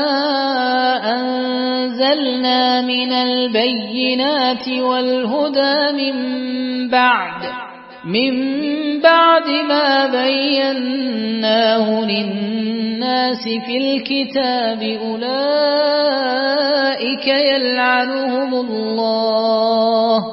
أنزلنا من البينات والهدى من بعد من بعد ما بيناه للناس في الكتاب أولئك يلعنهم الله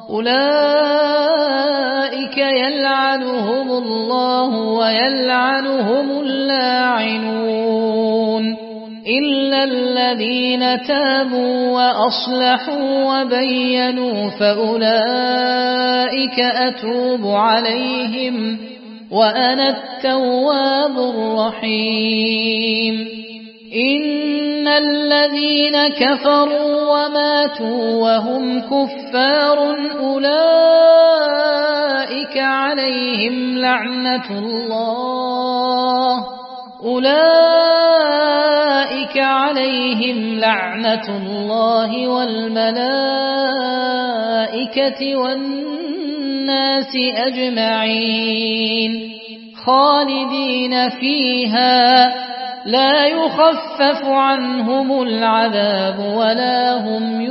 أولئك يلعنهم الله ويلعنهم اللاعنون إلا الذين تابوا وأصلحوا وبينوا فأولئك أتوب عليهم وأنا التواب الرحيم إن الذين كفروا وماتوا وهم كفار أولئك عليهم لعنة الله أولئك عليهم لعنة الله والملائكة والناس أجمعين خالدين فيها لا يخفف عنهم العذاب ولا هم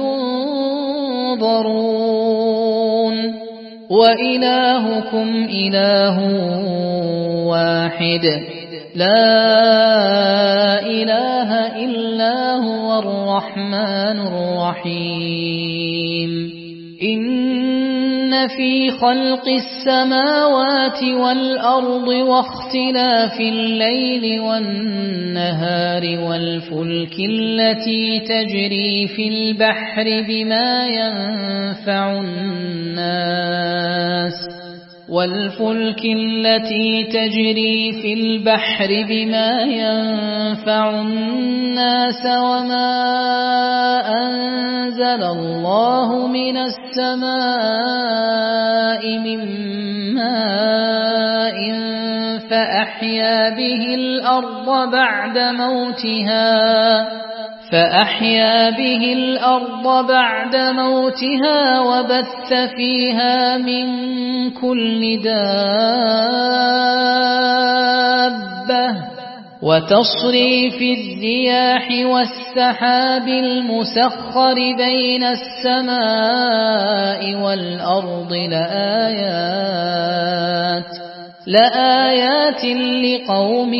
ينظرون وإلهكم إله واحد لا إله إلا هو الرحمن الرحيم إن في خلق السماوات والأرض واختلاف الليل والنهار والفلك التي تجري في البحر بما ينفع الناس والفلك التي تجري في البحر بما ينفع الناس وما أنزل الله من السماء من ماء فأحيا به الأرض بعد موتها فأحيا به الأرض بعد موتها وبث فيها من كل دابة وتصريف الرياح والسحاب المسخر بين السماء والأرض لآيات لآيات لقوم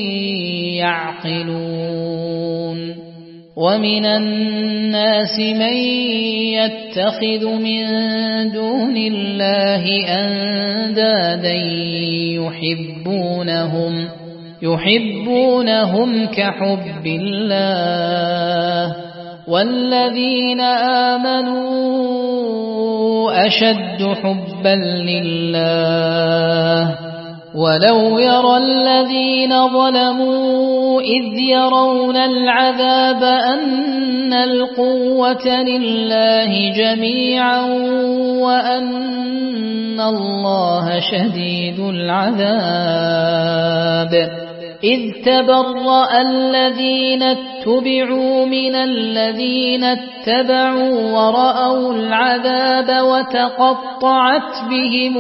يعقلون ومن الناس من يتخذ من دون الله أندادا يحبونهم يحبونهم كحب الله والذين آمنوا أشد حبا لله ولو يرى الذين ظلموا إذ يرون العذاب أن القوة لله جميعا وأن الله شديد العذاب إذ تبرأ الذين اتبعوا من الذين اتبعوا ورأوا العذاب وتقطعت بهم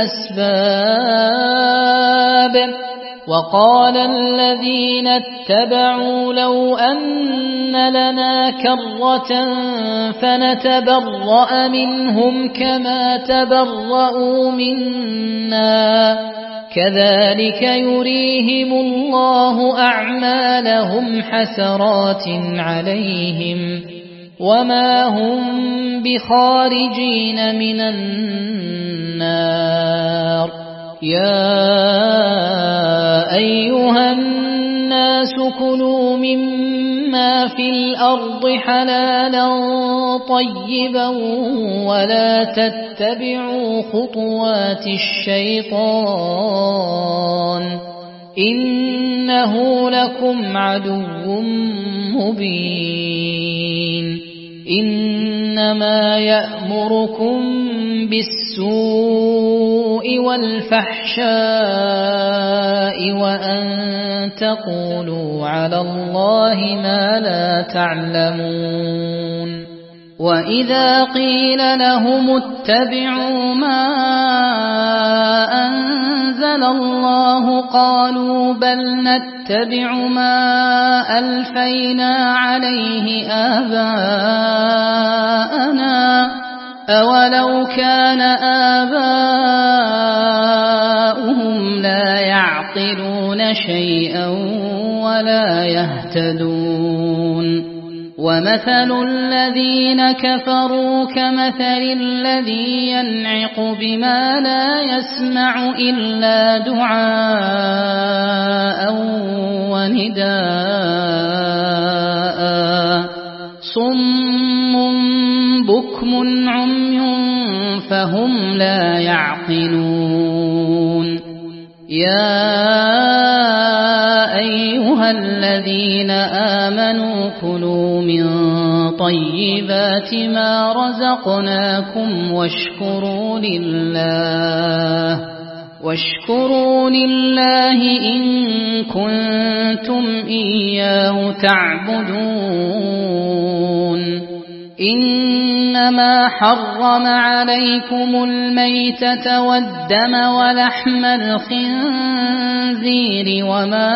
الأسباب وقال الذين اتبعوا لو أن لنا كرة فنتبرأ منهم كما تبرأوا منا كذلك يريهم الله أعمالهم حسرات عليهم وما هم بخارجين من النار يا أيها الناس كلوا مما في الأرض حلالا طيبا ولا تتبعوا خطوات الشيطان إنه لكم عدو مبين إنما يأمركم بالسوء والفحشاء وأن تقولوا على الله ما لا تعلمون وإذا قيل لهم اتبعوا ما أنزل الله قالوا بل نتبع ما ألفينا عليه آباءنا أولو كان آباؤهم لا يعقلون شيئا ولا يهتدون ومثل الذين كفروا كمثل الذي ينعق بما لا يسمع إلا دعاء ونداء الذين آمنوا كلوا من طيبات ما رزقناكم واشكروا لله واشكروا لله إن كنتم إياه تعبدون إنما حرم عليكم الميتة والدم ولحم الخنزير وما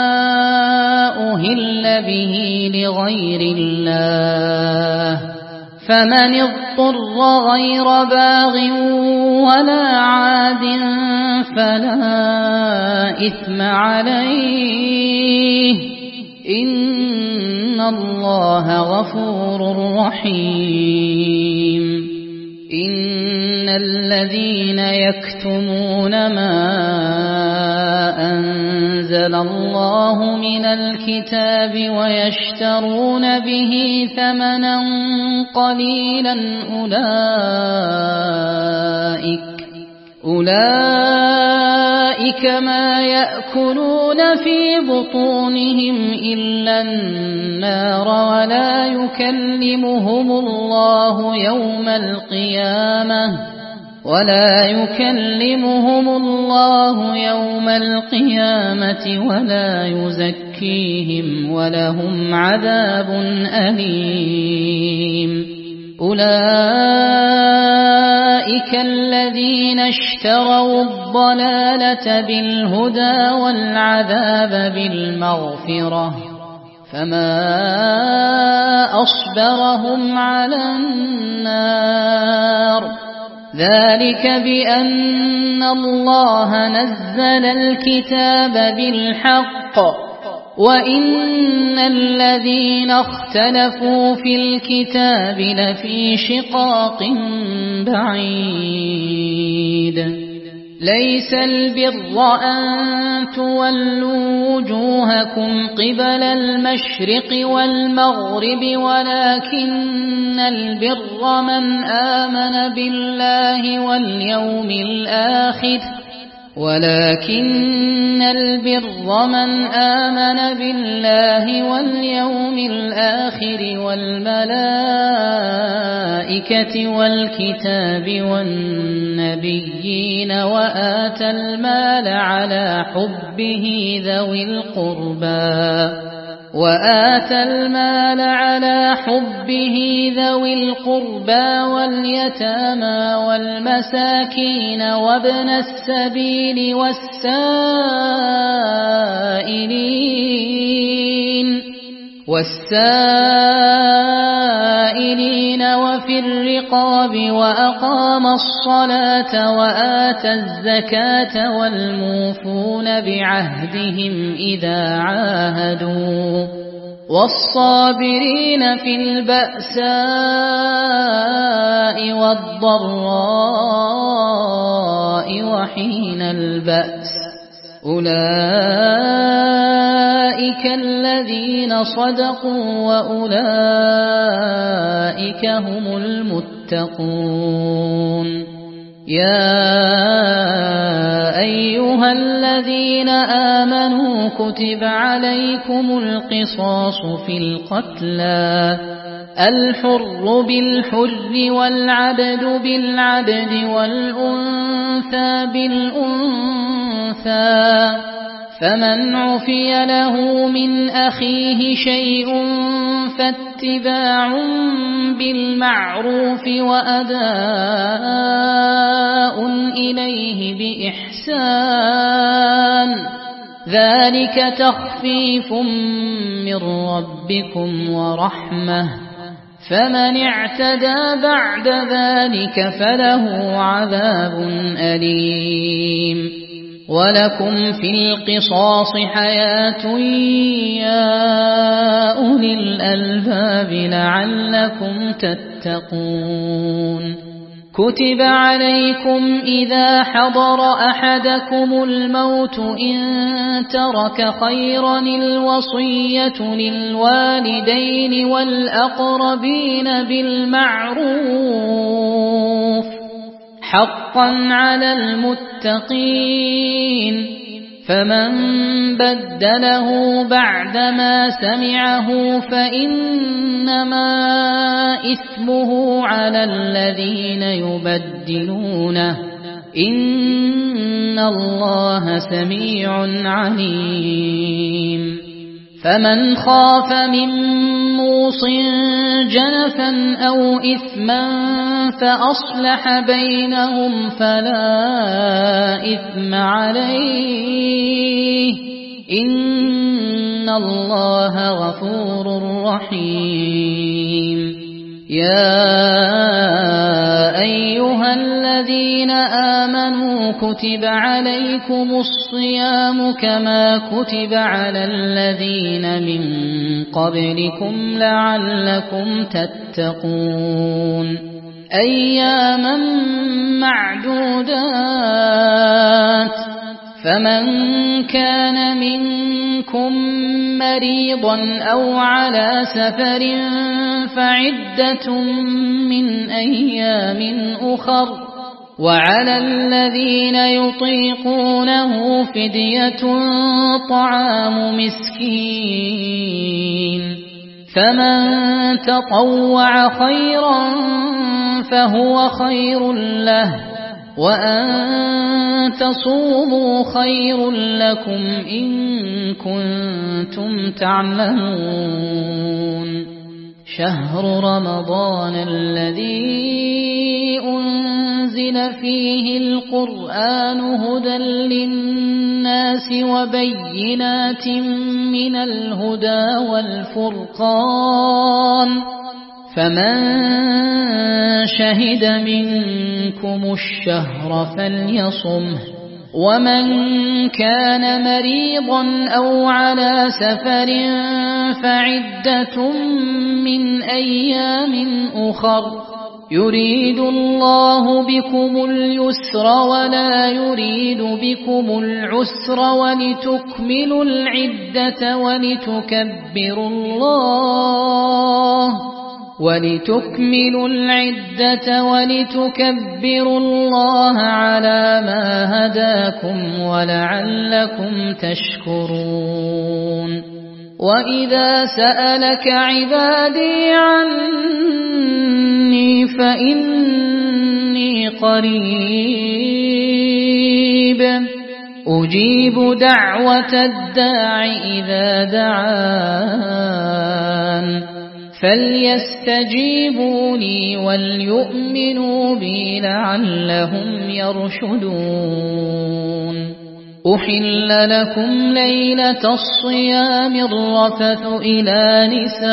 أهل به لغير الله فمن اضطر غير باغ ولا عاد فلا إثم عليه إن الله غفور رحيم إن الذين يكتمون ما أنزل الله من الكتاب ويشترون به ثمنا قليلا أولئك أولئك ما يأكلون في بطونهم إلا النار ولا يكلمهم الله يوم القيامة ولا يكلمهم الله يوم القيامة ولا يزكيهم ولهم عذاب أليم أولئك الذين اشتروا الضلالة بالهدى والعذاب بالمغفرة فما أصبرهم على النار ذلك بأن الله نزل الكتاب بالحق وإن الذين اختلفوا في الكتاب لفي شقاق بعيد ليس البر أن تولوا وجوهكم قبل المشرق والمغرب ولكن البر من آمن بالله واليوم الآخر ولكن البر من آمن بالله واليوم الآخر والملائكة والكتاب والنبيين وآتى المال على حبه ذوي القربى وآتى المال على حبه ذوي القربى واليتامى والمساكين وابن السبيل والسائلين والسائلين وفي الرقاب وأقام الصلاة وآتى الزكاة والموفون بعهدهم إذا عاهدوا والصابرين في البأساء والضراء وحين البأس أولئك الذين صدقوا وأولئك هم المتقون يا أيها الذين آمنوا كتب عليكم القصاص في القتلى الحر بالحر والعبد بالعبد والأنثى بالأنثى فمن عفي له من أخيه شيء فاتباع بالمعروف وأداء إليه بإحسان ذلك تخفيف من ربكم ورحمة فمن اعتدى بعد ذلك فله عذاب أليم ولكم في القصاص حياة يا أولي الألباب لعلكم تتقون كتب عليكم إذا حضر أحدكم الموت إن ترك خيرا الوصية للوالدين والأقربين بالمعروف حقا على المتقين فمن بدله بعدما سمعه فإنما إثمه على الذين يبدلونه إن الله سميع عليم فمن خاف من موص جنفا أو إثما فأصلح بينهم فلا إثم عليه إن الله غفور رحيم يا أيها الذين آمنوا كتب عليكم الصيام كما كتب على الذين من قبلكم لعلكم تتقون أياما معدودات فمن كان منكم مريضا أو على سفر فعدة من أيام أخر وعلى الذين يطيقونه فدية طعام مسكين فمن تطوع خيرا فهو خير له وأن تصوموا خير لكم إن كنتم تعلمون شهر رمضان الذي أنزل فيه القرآن هدى للناس وبينات من الهدى والفرقان فمن شهد منكم الشهر فليصمه ومن كان مريضا أو على سفر فعدة من أيام أخر يريد الله بكم اليسر ولا يريد بكم العسر ولتكملوا العدة ولتكبروا الله ولتكملوا العدة ولتكبروا الله على ما هداكم ولعلكم تشكرون وإذا سألك عبادي عني فإني قريب أجيب دعوة الداع إذا دعان فليستجيبوا لي وليؤمنوا بي لعلهم يرشدون أحل لكم ليلة الصيام الرفث إلى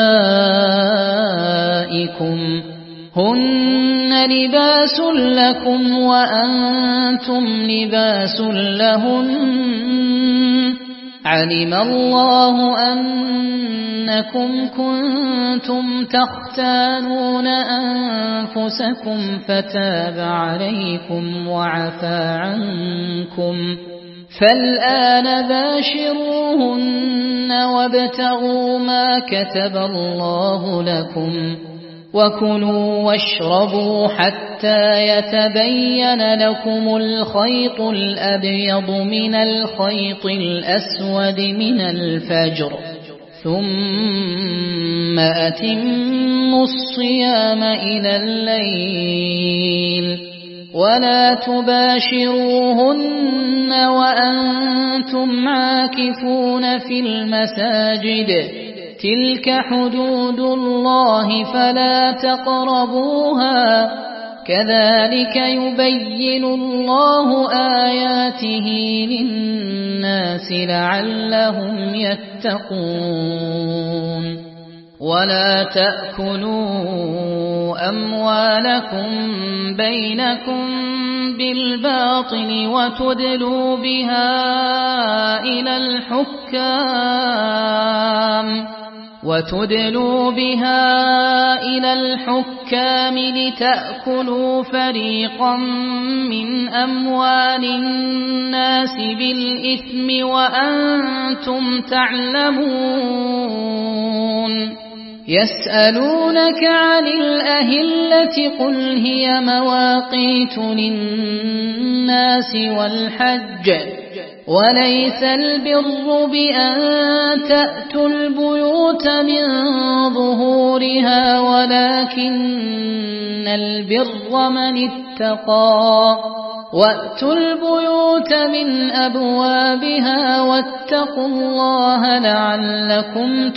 نسائكم هن لباس لكم وأنتم لباس لهن علم الله أنكم كنتم تختانون أنفسكم فتاب عليكم وعفى عنكم فالآن باشروهن وابتغوا ما كتب الله لكم وكلوا واشربوا حتى يتبين لكم الخيط الأبيض من الخيط الأسود من الفجر ثم أتموا الصيام إلى الليل ولا تباشروهن وأنتم عاكفون في المساجد تلك حدود الله فلا تقربوها كذلك يبين الله آياته للناس لعلهم يتقون ولا تأكلوا أموالكم بينكم بالباطل وتدلوا بها إلى الحكام وتدلوا بها إلى الحكام لتأكلوا فريقا من أموال الناس بالإثم وأنتم تعلمون يسألونك عن الأهلة قل هي مواقيت للناس والحج وليس البر بأن تأتوا البيوت من ظهورها ولكن البر من اتقى وأتوا البيوت من أبوابها واتقوا الله لعلكم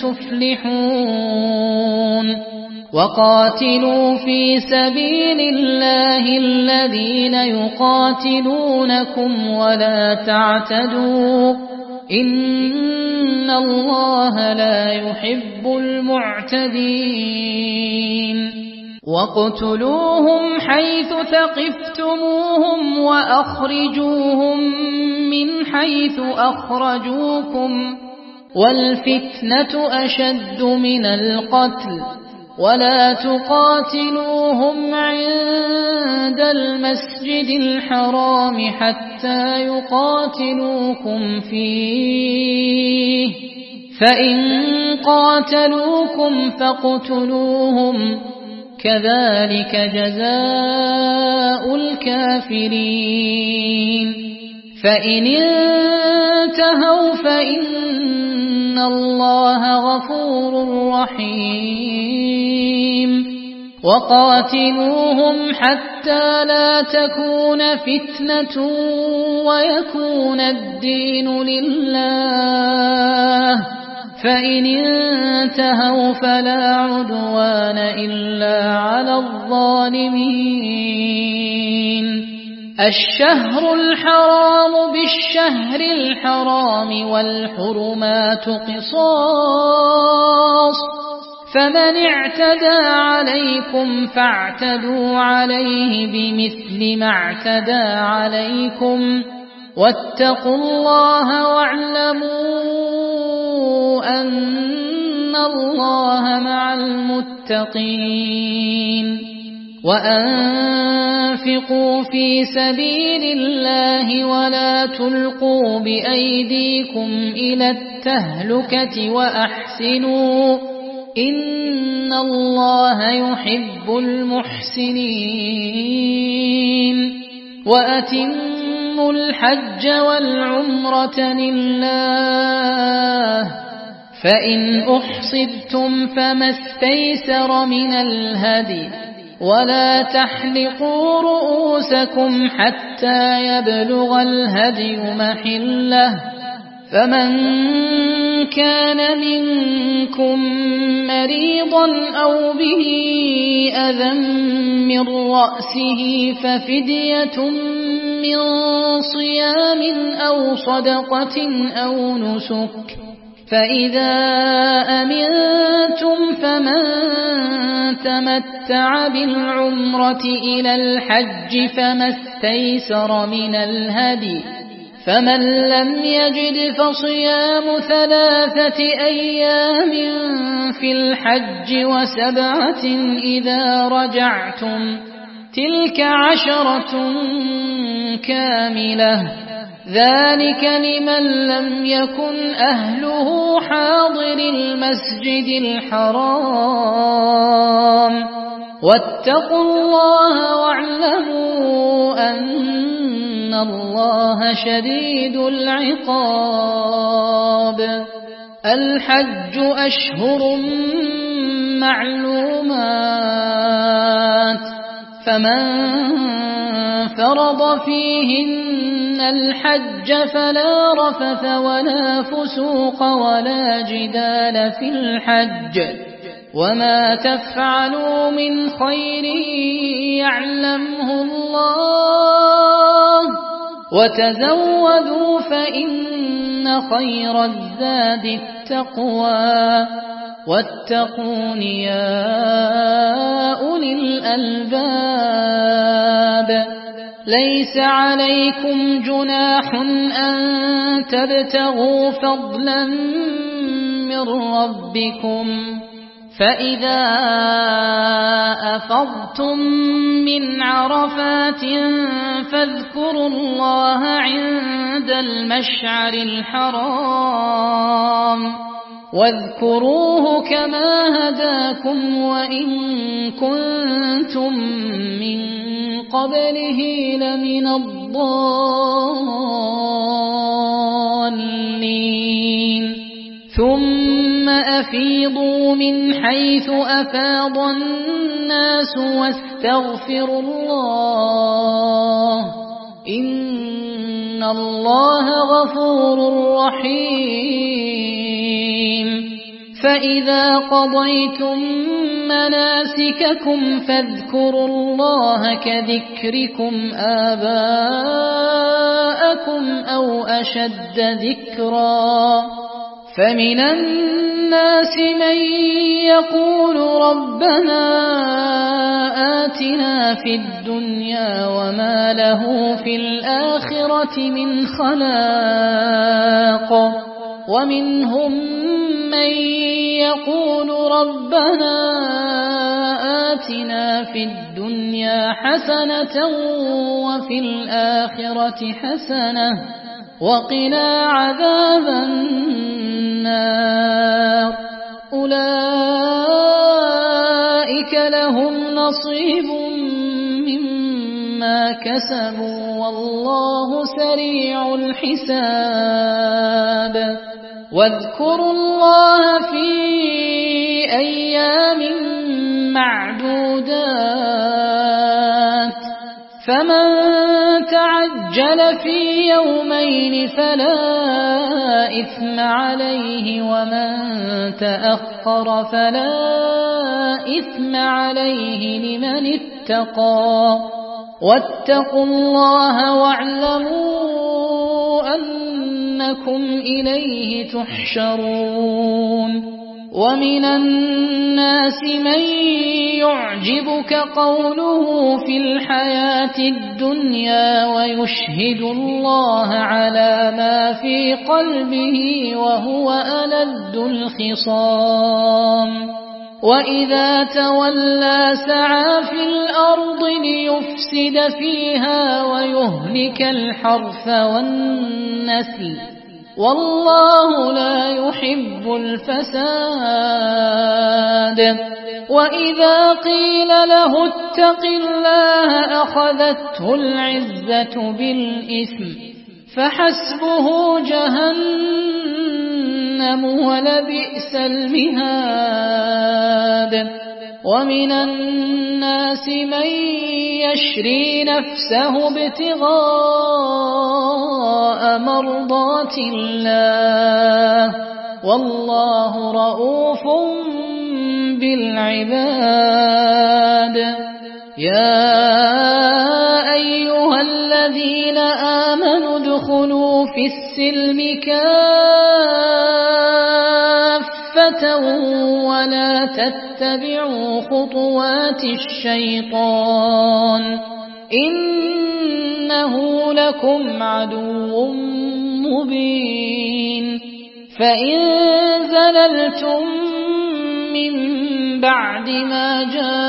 تفلحون وقاتلوا في سبيل الله الذين يقاتلونكم ولا تعتدوا إن الله لا يحب المعتدين واقتلوهم حيث ثقفتموهم وأخرجوهم من حيث أخرجوكم والفتنة أشد من القتل ولا تقاتلوهم عند المسجد الحرام حتى يقاتلوكم فيه فإن قاتلوكم فاقتلوهم كذلك جزاء الكافرين فإن انتهوا فإن الله غفور رحيم وقاتلوهم حتى لا تكون فتنة ويكون الدين لله فإن انتهوا فلا عدوان إلا على الظالمين الشهر الحرام بالشهر الحرام والحرمات قصاص فمن اعتدى عليكم فاعتدوا عليه بمثل ما اعتدى عليكم واتقوا الله واعلموا أن الله مع المتقين وأنفقوا في سبيل الله ولا تلقوا بأيديكم إلى التهلكة وأحسنوا إن الله يحب المحسنين وأتموا الحج والعمرة لله فإن أحصرتم فما استيسر من الهدي ولا تحلقوا رؤوسكم حتى يبلغ الهدي محله فمن كان منكم مريضا أو به أذى من رأسه ففدية من صيام أو صدقة أو نسك فإذا أمنتم فمن تمتع بالعمرة إلى الحج فما استيسر من الهدي فمن لم يجد فصيام ثلاثة أيام في الحج وسبعة إذا رجعتم تلك عشرة كاملة ذلك لمن لم يكن أهله حاضر المسجد الحرام واتقوا الله واعلموا أن الله شديد العقاب الحج أشهر معلومات فمن فرض فيهن الحج فلا رفث ولا فسوق ولا جدال في الحج وما تفعلوا من خير يعلمه الله وتزودوا فإن خير الزاد التقوى واتقون يا أولي الألباب ليس عليكم جناح أن تبتغوا فضلا من ربكم فإذا أفضتم من عرفات فاذكروا الله عند المشعر الحرام واذكروه كما هداكم وإن كنتم من قبله لمن الضالين ثم أفيضوا من حيث أفاض الناس واستغفروا الله إن الله غفور رحيم فإذا قضيتم مناسككم فاذكروا الله كذكركم آباءكم أو أشد ذكرا فمن الناس من يقول ربنا آتنا في الدنيا وما له في الآخرة من خلاق ومنهم من يقول ربنا آتنا في الدنيا حسنة وفي الآخرة حسنة وقنا عذاب النار أولئك لهم نصيب مما كسبوا والله سريع الحساب واذكروا الله في أيام معدودات فمن تعجل في يومين فلا إثم عليه ومن تأخر فلا إثم عليه لمن اتقى واتقوا الله واعلموا أنكم إليه تحشرون ومن الناس من يعجبك قوله في الحياة الدنيا ويشهد الله على ما في قلبه وهو ألد الخصام وإذا تولى سعى في الأرض ليفسد فيها ويهلك الحرث والنسل والله لا يحب الفساد وإذا قيل له اتق الله أخذته العزة بالإثم فحسبه جهنم ولبئس المهاد ومن الناس من يشري نفسه ابتغاء مرضات الله والله رؤوف بالعباد يا أيها الذين آمنوا ادخلوا في السلم كافة ولا تتبعوا خطوات الشيطان إنه لكم عدو مبين فإن زللتم من بعد ما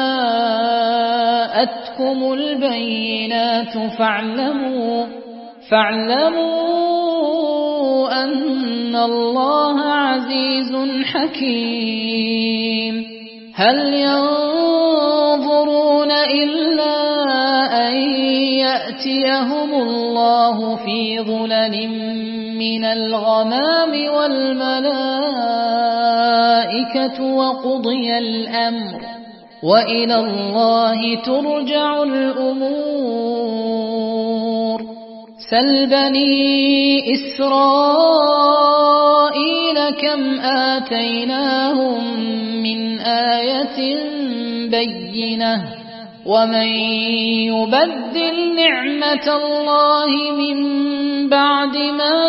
جاءتكم البينات فاعلموا فاعلموا أن الله عزيز حكيم هل ينظرون إلا أن يأتيهم الله في ظلل من الغمام والملائكة وقضي الأمر وإلى الله ترجع الأمور سل بني إسرائيل كم آتيناهم من آية بينة ومن يبدل نعمة الله من بعد ما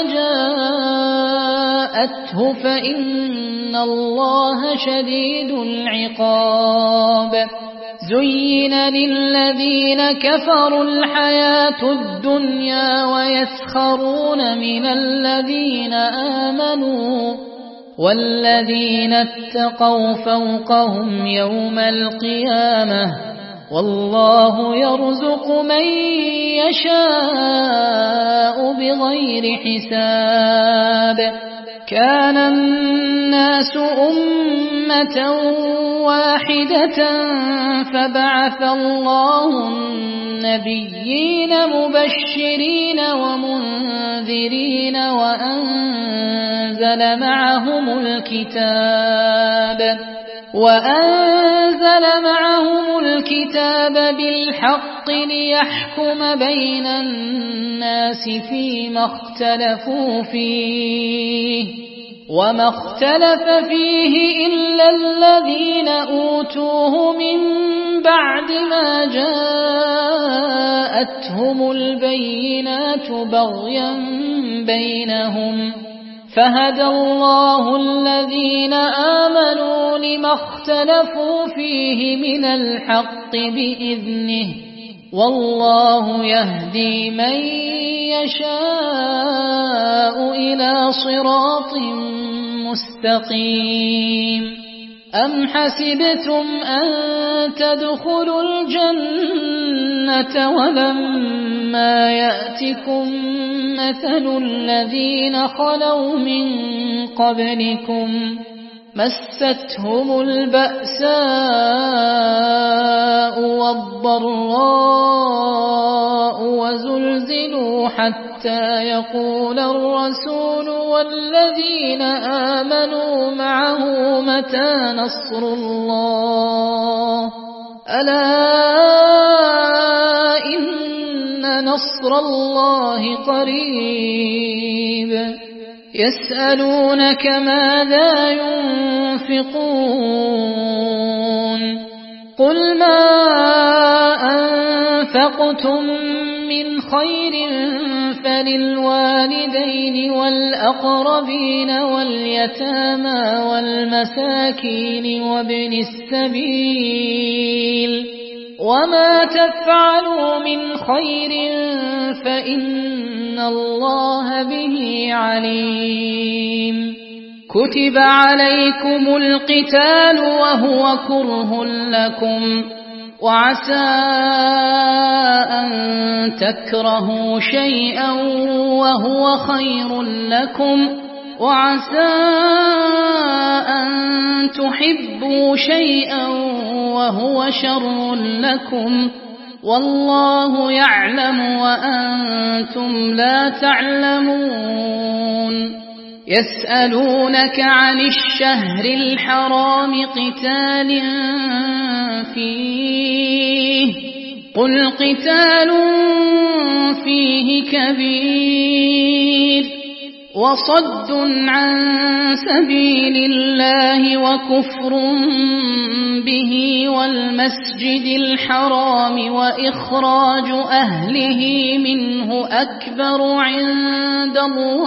جاءته فإن الله شديد العقاب زين للذين كفروا الحياة الدنيا ويسخرون من الذين آمنوا والذين اتقوا فوقهم يوم القيامة والله يرزق من يشاء بغير حساب كان الناس أمة واحدة فبعث الله النبيين مبشرين ومنذرين وأنزل معهم الكتاب وأنزل معهم الكتاب بالحق ليحكم بين الناس فيما اختلفوا فيه وما اختلف فيه إلا الذين أوتوه من بعد ما جاءتهم البينات بغيا بينهم فهدى الله الذين آمنوا لما اختلفوا فيه من الحق بإذنه والله يهدي من يشاء إلى صراط مستقيم أم حسبتم أن تدخلوا الجنة ولما يأتكم مثل الذين خلوا من قبلكم مستهم البأساء والضراء وزلزلوا حتى يقول الرسول والذين آمنوا معه متى نصر الله ألا إن نصر الله قريب يسألونك ماذا ينفقون قل ما أنفقتم من خير فللوالدين والأقربين واليتامى والمساكين وابن السبيل وما تفعلوا من خير فإن الله به عليم كتب عليكم القتال وهو كره لكم وعسى أن تكرهوا شيئا وهو خير لكم وعسى أن تحبوا شيئا وهو شر لكم والله يعلم وأنتم لا تعلمون يسألونك عن الشهر الحرام قتال فيه قل قتال فيه كبير وصد عن سبيل الله وكفر به والمسجد الحرام وإخراج أهله منه أكبر عند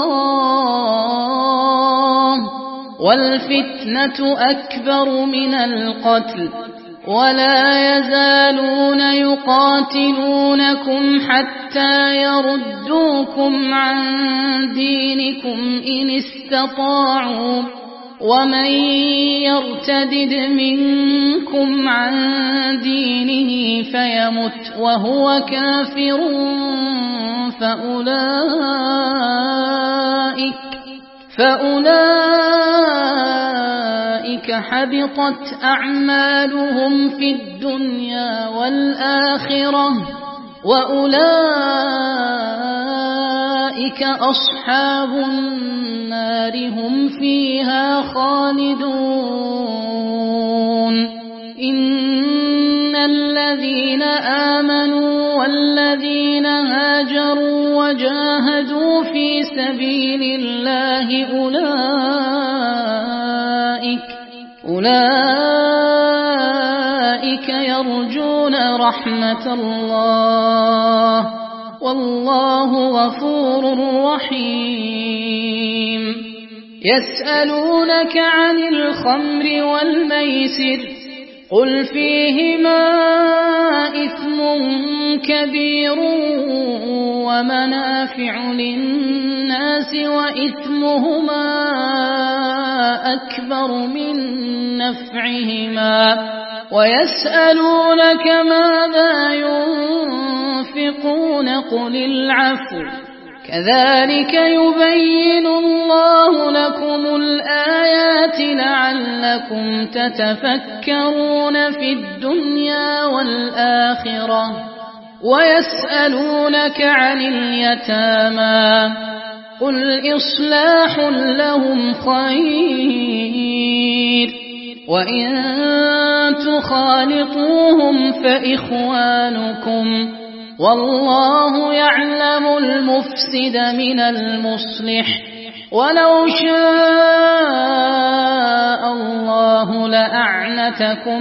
الله والفتنة أكبر من القتل ولا يزالون يقاتلونكم حتى يردوكم عن دينكم إن استطاعوا ومن يرتدد منكم عن دينه فيمت وهو كافر فأولئك فأولئك حبطت أعمالهم في الدنيا والآخرة وأولئك أصحاب النار هم فيها خالدون إن الذين آمنوا والذين هاجروا وجاهدوا في سبيل الله أولئك أولئك يرجون رحمة الله والله غفور رحيم يسألونك عن الخمر والميسر قل فيهما إثم كبير ومنافع للناس وإثمهما أكبر من نفعهما ويسألونك ماذا ينفقون قل العفو كذلك يبين الله لكم الآيات لعلكم تتفكرون في الدنيا والآخرة ويسألونك عن اليتامى قل إصلاح لهم خير وإن تخالطوهم فإخوانكم والله يعلم المفسد من المصلح ولو شاء الله لأعنتكم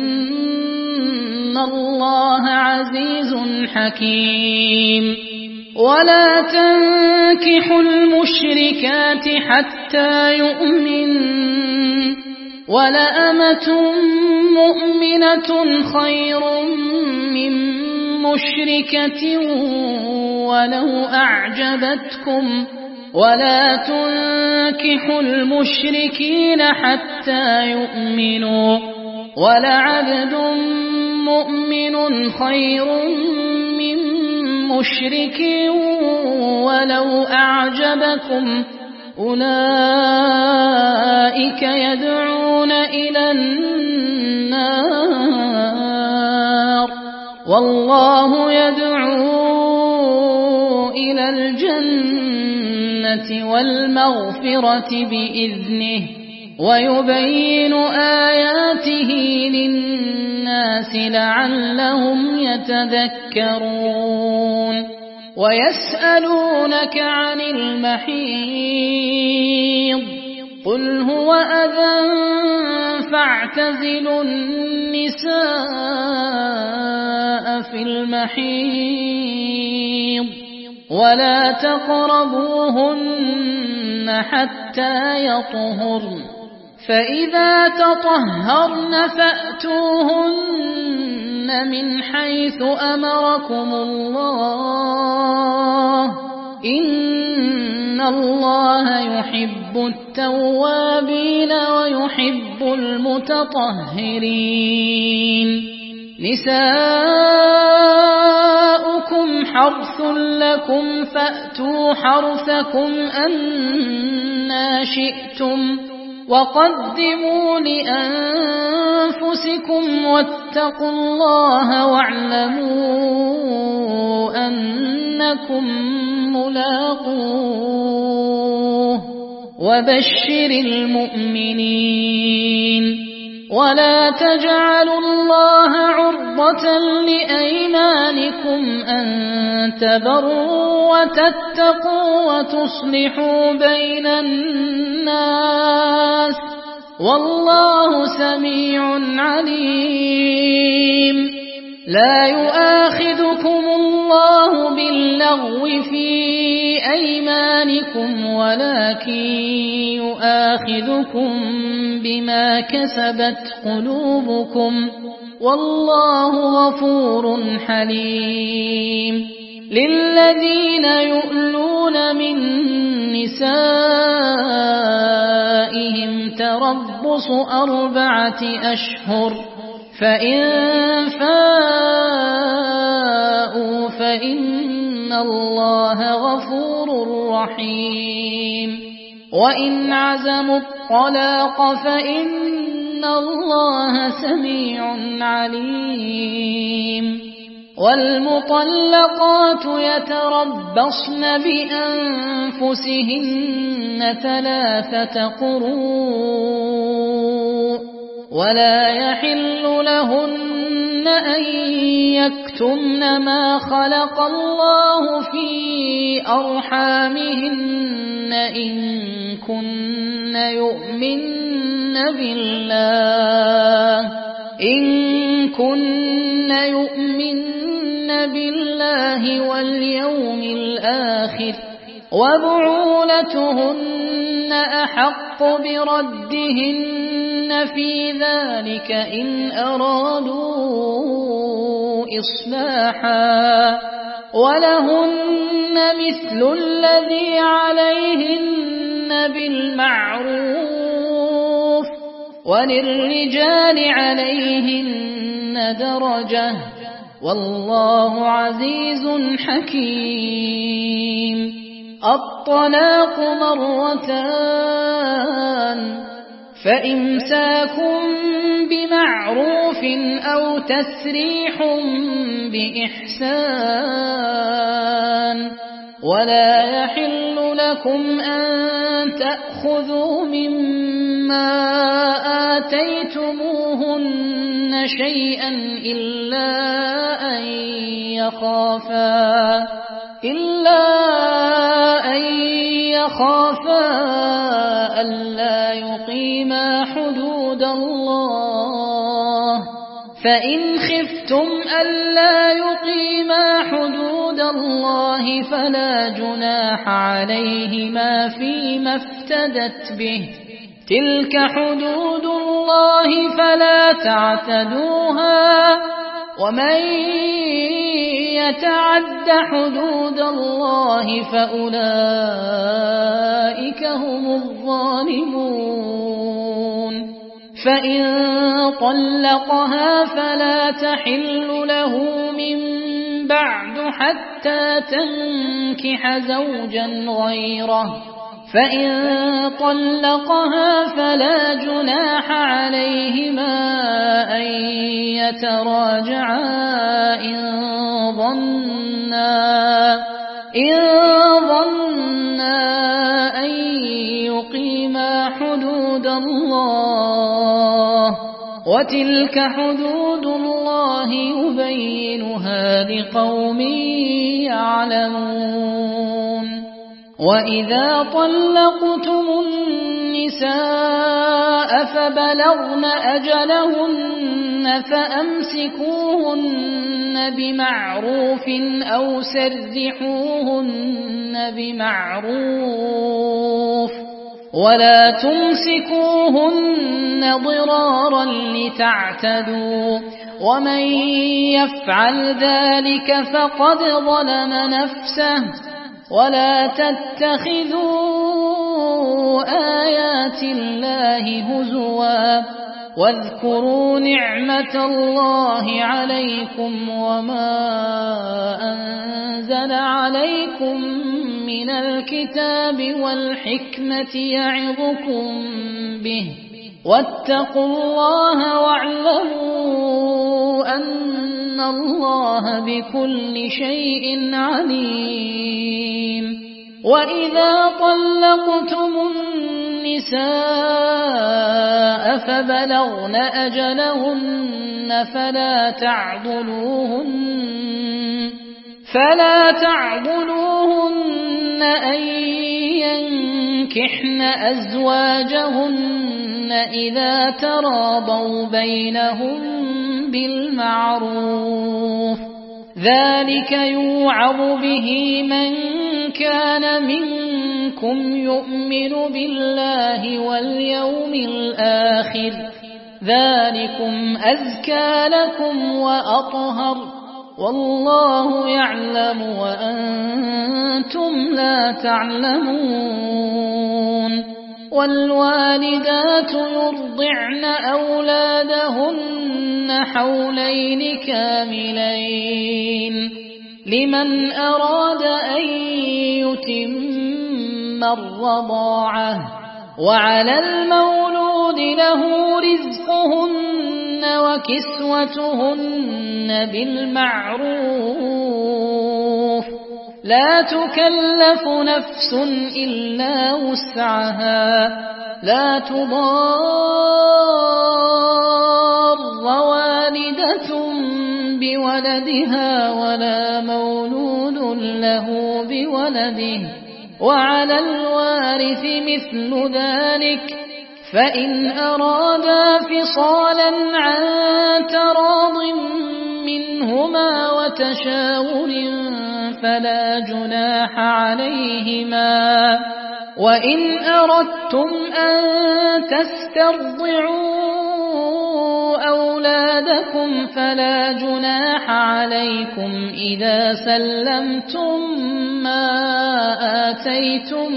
إن الله عزيز حكيم ولا تنكحوا المشركات حتى يؤمنوا ولأمة مؤمنة خير من مشركة ولو أعجبتكم ولا تنكحوا المشركين حتى يؤمنوا ولعبد مؤمن خير من مشرك ولو أعجبكم أولئك يدعون إلى النار والله يدعو إلى الجنة والمغفرة بإذنه ويبين آياته للناس لعلهم يتذكرون ويسألونك عن المحيض قل هو أذى فاعتزلوا النساء في المحيض ولا تقربوهن حتى يطهرن فإذا تطهرن فأتوهن من حيث أمركم الله إن الله يحب التوابين ويحب المتطهرين نساؤكم حرث لكم فأتوا حرثكم أنى شئتم وقدموا لأنفسكم واتقوا الله واعلموا أنكم ملاقوه وبشر المؤمنين ولا تجعلوا الله عرضة لأيمانكم أن تبروا وتتقوا وتصلحوا بين الناس والله سميع عليم لا يؤاخذكم الله باللغو في أيمانكم ولكن يؤاخذكم بما كسبت قلوبكم والله غفور حليم للذين يؤلون من نسائهم تربص أربعة أشهر فإن فاءوا فإن الله غفور رحيم وإن عزموا الطلاق فإن الله سميع عليم والمطلقات يتربصن بأنفسهن ثلاثة قروء ولا يحل لهن أن يكتمن ما خلق الله في أرحامهن إن كن يؤمن بالله إن كن يؤمن بالله واليوم الآخر وبعولتهن أحق بردهن في ذلك إن أرادوا إصلاحا ولهن مثل الذي عليهن بالمعروف وللرجال عليهن درجة والله عزيز حكيم الطلاق مرتان فإمساك بمعروف أو تسريح بإحسان ولا يحل لكم أن تأخذوا مما آتيتموهن شيئا إلا أن يخافا إلا أن يخافا ألا يقيما حدود الله فإن خفتم ألا يقيما حدود الله فلا جناح عليهما فيما افتدت به تلك حدود الله فلا تعتدوها ومن يتعد حدود الله فأولئك هم الظالمون فإن طلقها فلا تحل له من بعد حتى تنكح زوجا غيره فإن طلقها فلا جناح عليهما أن يتراجعا إن ظنا إن ظنا أن يقيما حدود الله وتلك حدود الله يبينها لقوم يعلمون وإذا طلقتم النساء فبلغن أجلهن فأمسكوهن بمعروف أو سرحوهن بمعروف ولا تمسكوهن ضرارا لتعتدوا ومن يفعل ذلك فقد ظلم نفسه ولا تتخذوا آيات الله هزوا واذكروا نعمة الله عليكم وما أنزل عليكم من الكتاب والحكمة يعظكم به واتقوا الله واعلموا أن الله بكل شيء عليم وإذا طلقتم النساء فبلغن أجلهن فلا تعضلوهن فلا تعضلوهن أن ينكحن أزواجهن إذا تراضوا بينهم بالمعروف ذلك يوعظ به من كان منكم يؤمن بالله واليوم الآخر ذلكم أزكى لكم وأطهر والله يعلم وأنتم لا تعلمون والوالدات يرضعن أولادهن حولين كاملين لمن أراد أن يتم الرضاعة وعلى المولود له رزقهن وكسوتهن بالمعروف لا تكلف نفس إلا وسعها لا تضار والدة بولدها ولا مولود له بولده وعلى الوارث مثل ذلك فإن أرادا فصالا عن تراض منهما وتشاور فلا جناح عليهما وإن أردتم أن تسترضعوا أولادكم فلا جناح عليكم إذا سلمتم ما آتيتم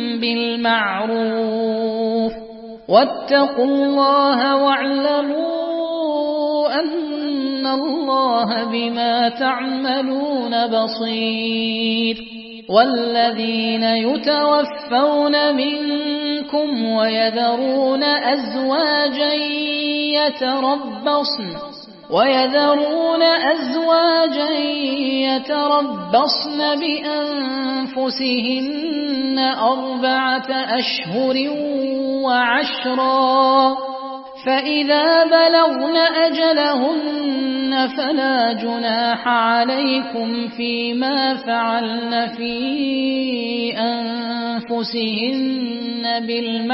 بالمعروف واتقوا الله واعلموا أن الله بما تعملون بصير والذين يتوفون منكم ويذرون أزواجا يتربصن ويذرون أزواجا يتربصن بأنفسهن أربعة أشهر وعشرا فإذا بلغن أجلهن فلا جناح عليكم فيما فعلن في أنفسهن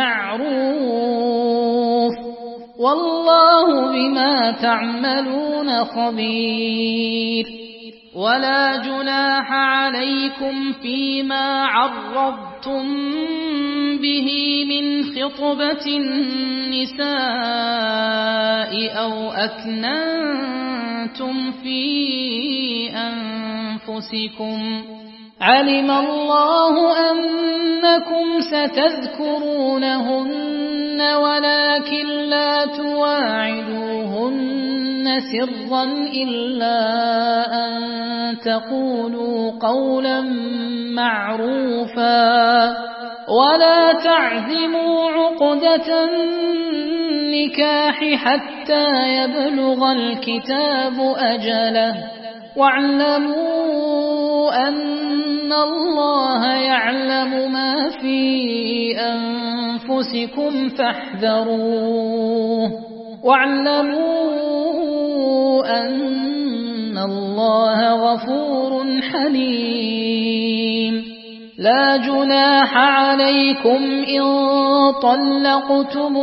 بالمعروف والله بما تعملون خبير ولا جناح عليكم فيما عرضتم به من خطبة النساء أو أكننتم في أنفسكم علم الله أنكم ستذكرونهن ولكن لا تواعدوهن سرا إلا أن تقولوا قولا معروفا ولا تعزموا عقدة النكاح حتى يبلغ الكتاب أجله واعلموا أن الله يعلم ما في أنفسكم فاحذروه واعلموا أن الله غفور حليم لا جناح عليكم إن طلقتم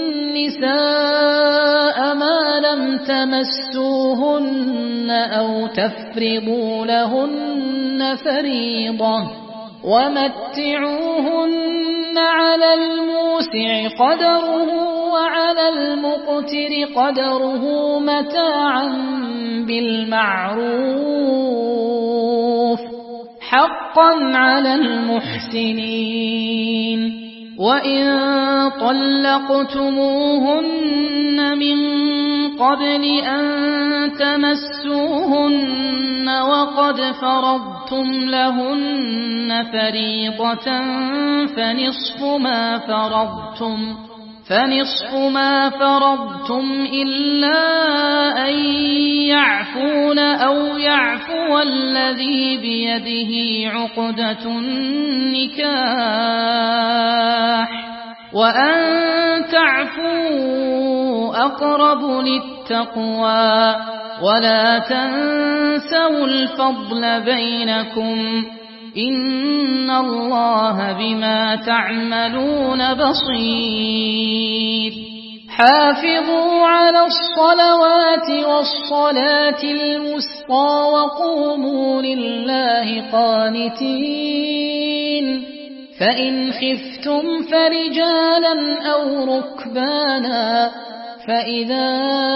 النساء ما لم تمسوهن أو تفرضوا لهن فريضة ومتعوهن على الموسع قدره وعلى المقتر قدره متاعا بالمعروف حقا على المحسنين وإن طلقتموهن من قبل أن تمسوهن وقد فرضتم لهن فريضة فنصف ما فرضتم فنصف ما فرضتم إلا أن يعفون أو يعفو الذي بيده عقدة النكاح وأن تعفوا أقرب للتقوى ولا تنسوا الفضل بينكم إن الله بما تعملون بصير حافظوا على الصلوات والصلاة الوسطى وقوموا لله قانتين فإن خفتم فرجالا أو ركبانا فإذا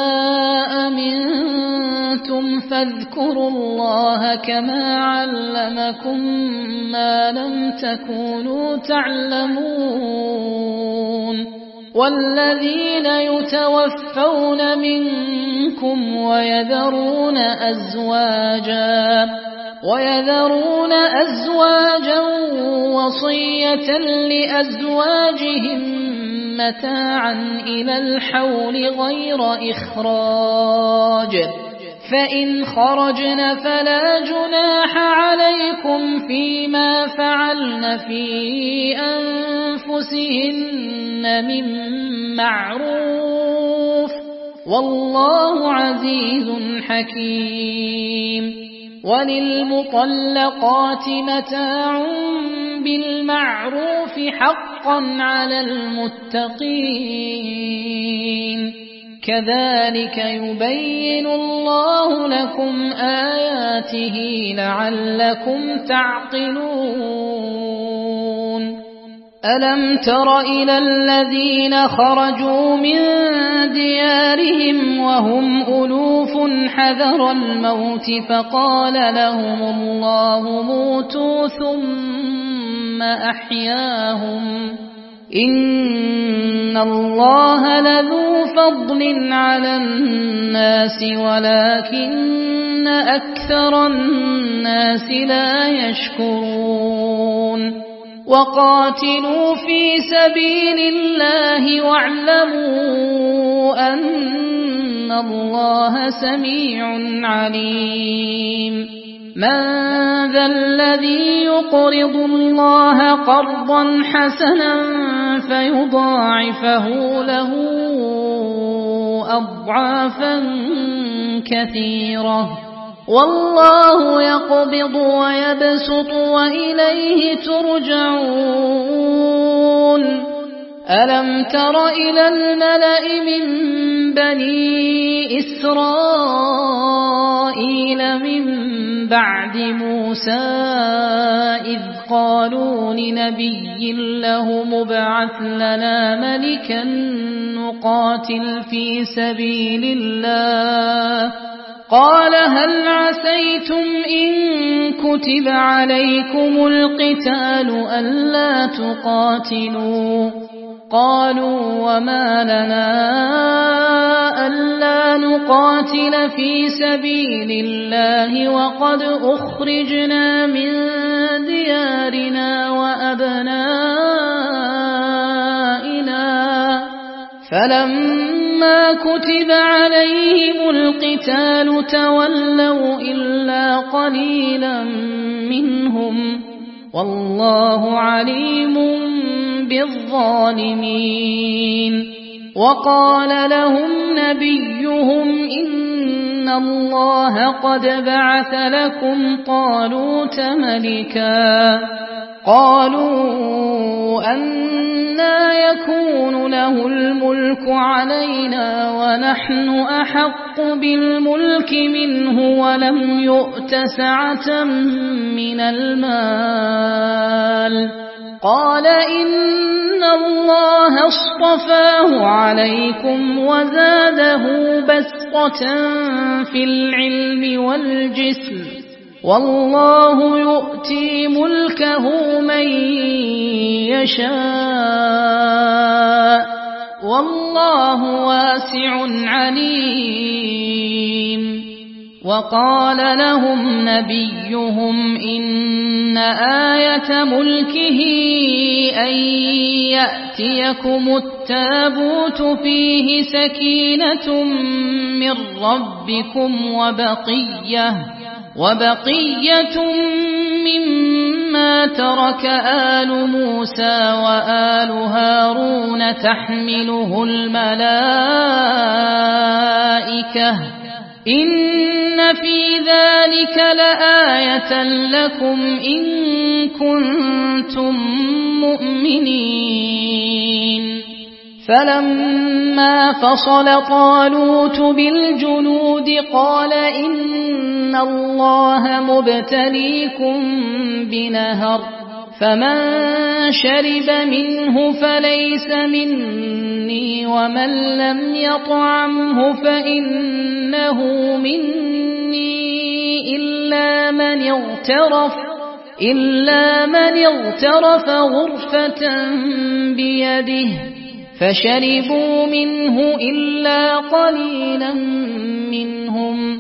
أمنتم فاذكروا الله كما علمكم ما لم تكونوا تعلمون والذين يتوفون منكم ويذرون أزواجا ويذرون أزواجا وصية لأزواجهم متاعا إلى الحول غير إخراج فإن خرجن فلا جناح عليكم فيما فعلن في أنفسهن من معروف والله عزيز حكيم وللمطلقات متاع بالمعروف حقا على المتقين كذلك يبين الله لكم آياته لعلكم تعقلون ألم تر إلى الذين خرجوا من ديارهم وهم ألوف حذر الموت فقال لهم الله موتوا ثم أحياهم إن الله لذو فضل على الناس ولكن أكثر الناس لا يشكرون وقاتلوا في سبيل الله واعلموا أن الله سميع عليم من ذا الذي يقرض الله قرضا حسنا فيضاعفه له أضعافا كثيرة والله يقبض ويبسط وإليه ترجعون ألم تر إلى الملأ من بني إسرائيل من بعد موسى إذ قالوا لنبي له مبعث لنا ملكا نقاتل في سبيل الله قال هل عسيتم إن كتب عليكم القتال ألا تقاتلوا قالوا وما لنا ألا نقاتل في سبيل الله وقد أخرجنا من ديارنا وأبنائنا فلما كتب عليهم القتال تولوا إلا قليلا منهم والله عليم بالظالمين وقال لهم نبيهم إن الله قد بعث لكم طالوت ملكا قالوا أنى يكون له الملك علينا ونحن أحق بالملك منه ولم يؤت سعة من المال قال إن الله اصطفاه عليكم وزاده بسطة في العلم والجسم والله يؤتي ملكه من يشاء والله واسع عليم وقال لهم نبيهم إن آية ملكه أن يأتيكم التابوت فيه سكينة من ربكم وبقية وبقية مما ترك آل موسى وآل هارون تحمله الملائكة إن في ذلك لآية لكم إن كنتم مؤمنين فلما فصل طالوت بالجنود قال إن الله مبتليكم بنهر فمن شرب منه فليس مني ومن لم يطعمه فإنه مني إلا من اغترف إلا من اغترف غرفة بيده فشربوا منه إلا قليلا منهم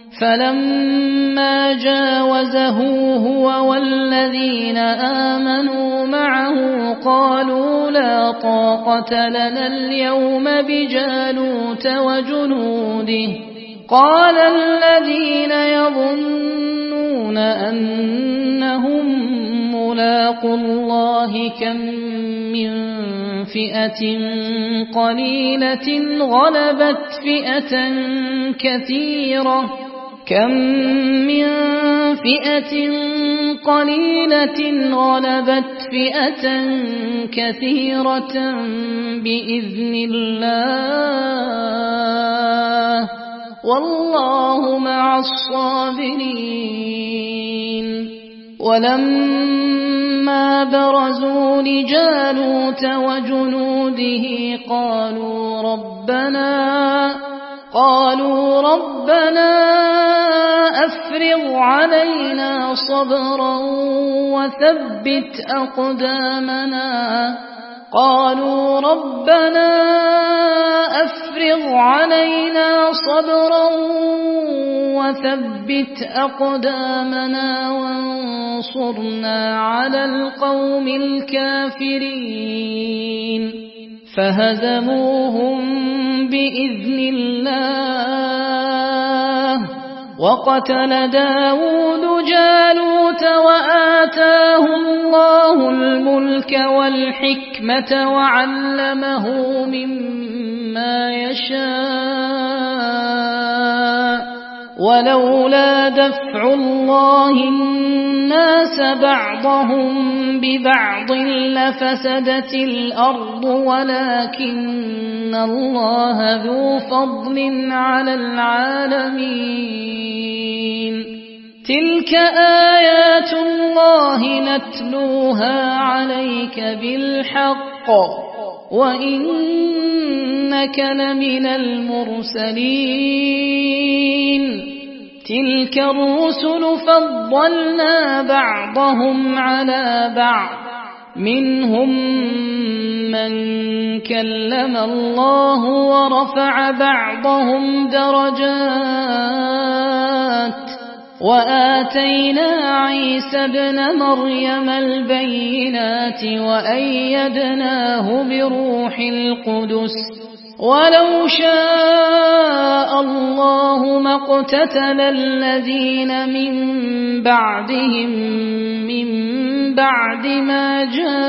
فلما جاوزه هو والذين آمنوا معه قالوا لا طاقة لنا اليوم بجالوت وجنوده قال الذين يظنون أنهم ملاقو الله كم من فئة قليلة غلبت فئة كثيرة كم من فئة قليلة غلبت فئة كثيرة بإذن الله والله مع الصابرين ولما برزوا لجالوت وجنوده قالوا ربنا قالوا ربنا أفرغ علينا صبرا وثبت أقدامنا قالوا ربنا أفرغ علينا صبرا وثبت أقدامنا وانصرنا على القوم الكافرين فهزموهم بإذن الله وقتل داود جالوت وآتاه الله الملك والحكمة وعلمه مما يشاء ولولا دفع الله الناس بعضهم ببعض لفسدت الأرض ولكن الله ذو فضل على العالمين تلك آيات الله نتلوها عليك بالحق وإنك لمن المرسلين تلك الرسل فضلنا بعضهم على بعض منهم من كلم الله ورفع بعضهم درجات وآتينا عيسى ابن مريم البينات وأيدناه بروح القدس ولو شاء الله ما اقتتل الذين من بعدهم من بعد ما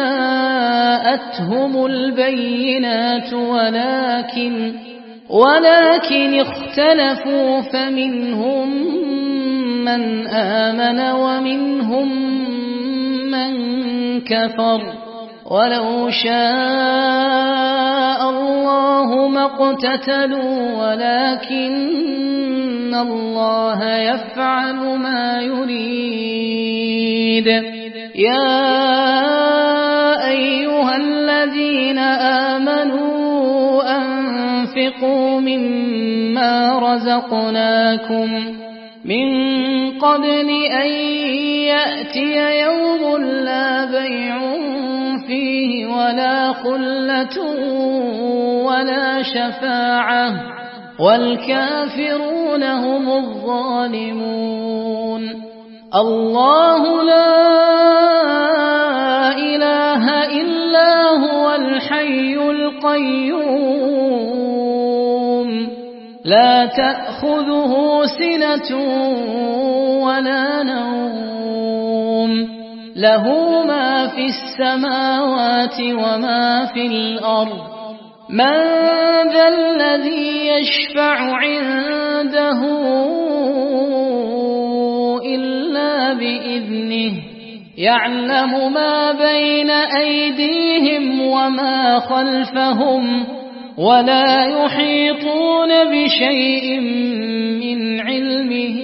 جاءتهم البينات ولكن ولكن اختلفوا فمنهم من آمن ومنهم من كفر ولو شاء الله ما اقتتلوا ولكن الله يفعل ما يريد يا أيها الذين آمنوا أنفقوا مما رزقناكم من قبل أن يأتي يوم لا بيع فيه ولا خلة ولا شفاعة والكافرون هم الظالمون الله لا إله إلا هو الحي القيوم لا تأخذه سنة ولا نوم له ما في السماوات وما في الأرض من ذا الذي يشفع عنده إلا بإذنه يعلم ما بين أيديهم وما خلفهم ولا يحيطون بشيء من علمه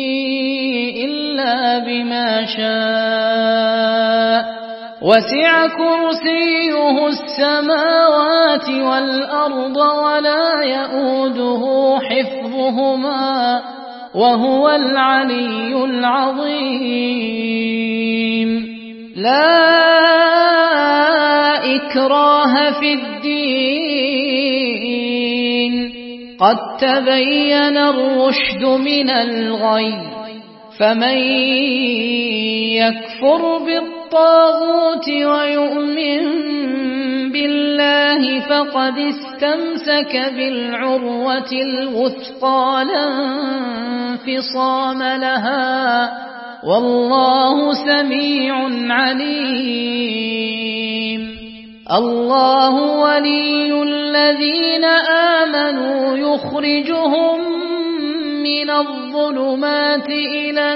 إلا بما شاء وسع كرسيه السماوات والأرض ولا يؤوده حفظهما وهو العلي العظيم لا إكراه في الدين قد تبين الرشد من الغي فمن يكفر بالطاغوت ويؤمن بالله فقد استمسك بالعروة الوثقى لا انفصام لها والله سميع عليم الله ولي الذين آمنوا يخرجهم من الظلمات إلى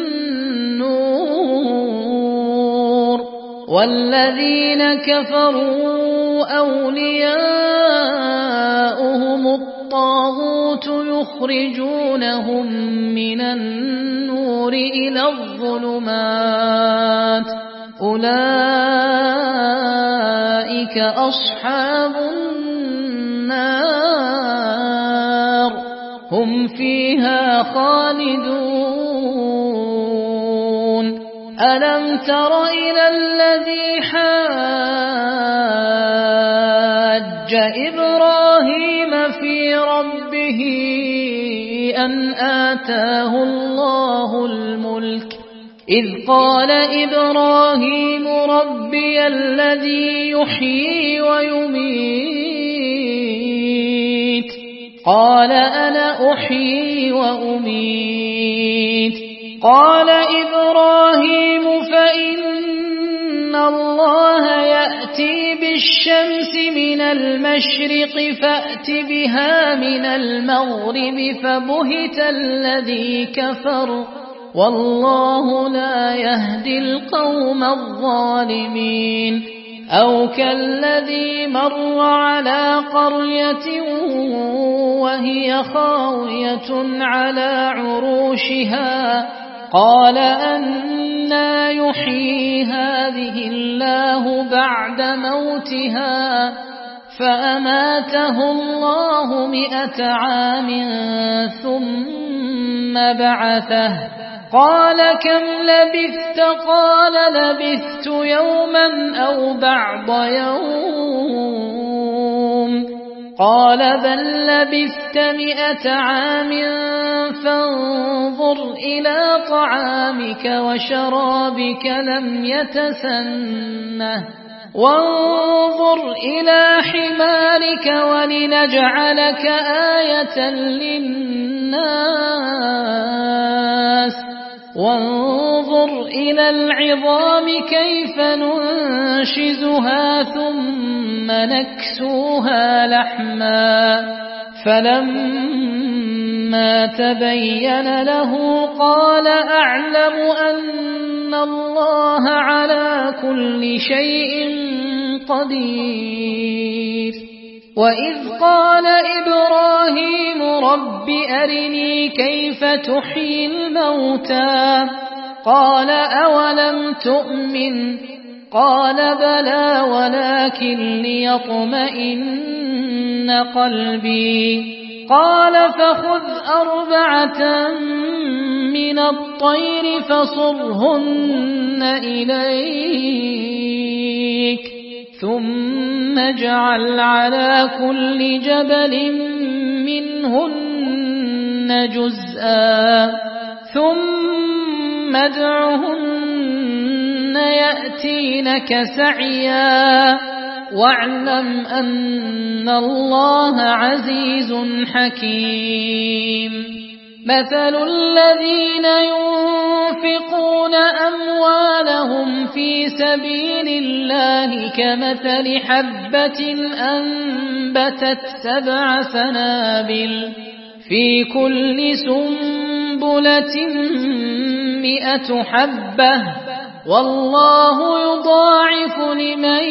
النور والذين كفروا أولياؤهم الطاغوت يخرجونهم من النور إلى الظلمات أولئك أصحاب النار هم فيها خالدون ألم تر إلى الذي حاج حج إبراهيم في ربه أن آتاه الله الملك إذ قال إبراهيم ربي الذي يحيي ويميت قال أنا أحيي وأميت قال إبراهيم فإن الله يأتي بالشمس من المشرق فأت بها من المغرب فبهت الذي كفر والله لا يهدي القوم الظالمين أو كالذي مر على قرية وهي خاوية على عروشها قال أنى يحيي هذه الله بعد موتها فأماته الله مئة عام ثم بعثه قال كم لبثت قال لبثت يوما أو بعض يوم قال بل لبثت مئة عام فانظر إلى طعامك وشرابك لم يتسنه وانظر إلى حمارك ولنجعلك آية للناس وانظر إلى العظام كيف ننشزها ثم نكسوها لحما فلما تبين له قال أعلم أن الله على كل شيء قدير وإذ قال إبراهيم رب أرني كيف تحيي الموتى قال أولم تؤمن قال بلى ولكن ليطمئن قلبي قال فخذ أربعة من الطير فصرهن إليك ثم اجعل على كل جبل منهن جزءا ثم ادعهن يأتينك سعيا واعلم أن الله عزيز حكيم مثل الذين ينفقون أموالهم في سبيل الله كمثل حبة أنبتت سبع سنابل في كل سنبلة مئة حبة والله يضاعف لمن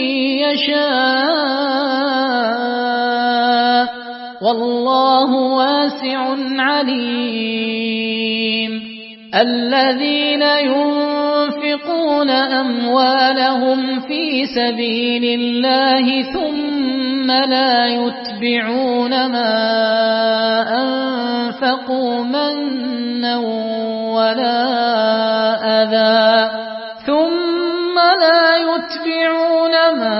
يشاء والله واسع عليم الذين ينفقون أموالهم في سبيل الله ثم لا يتبعون ما أنفقوا منا ولا أذى ثم لا يتبعون ما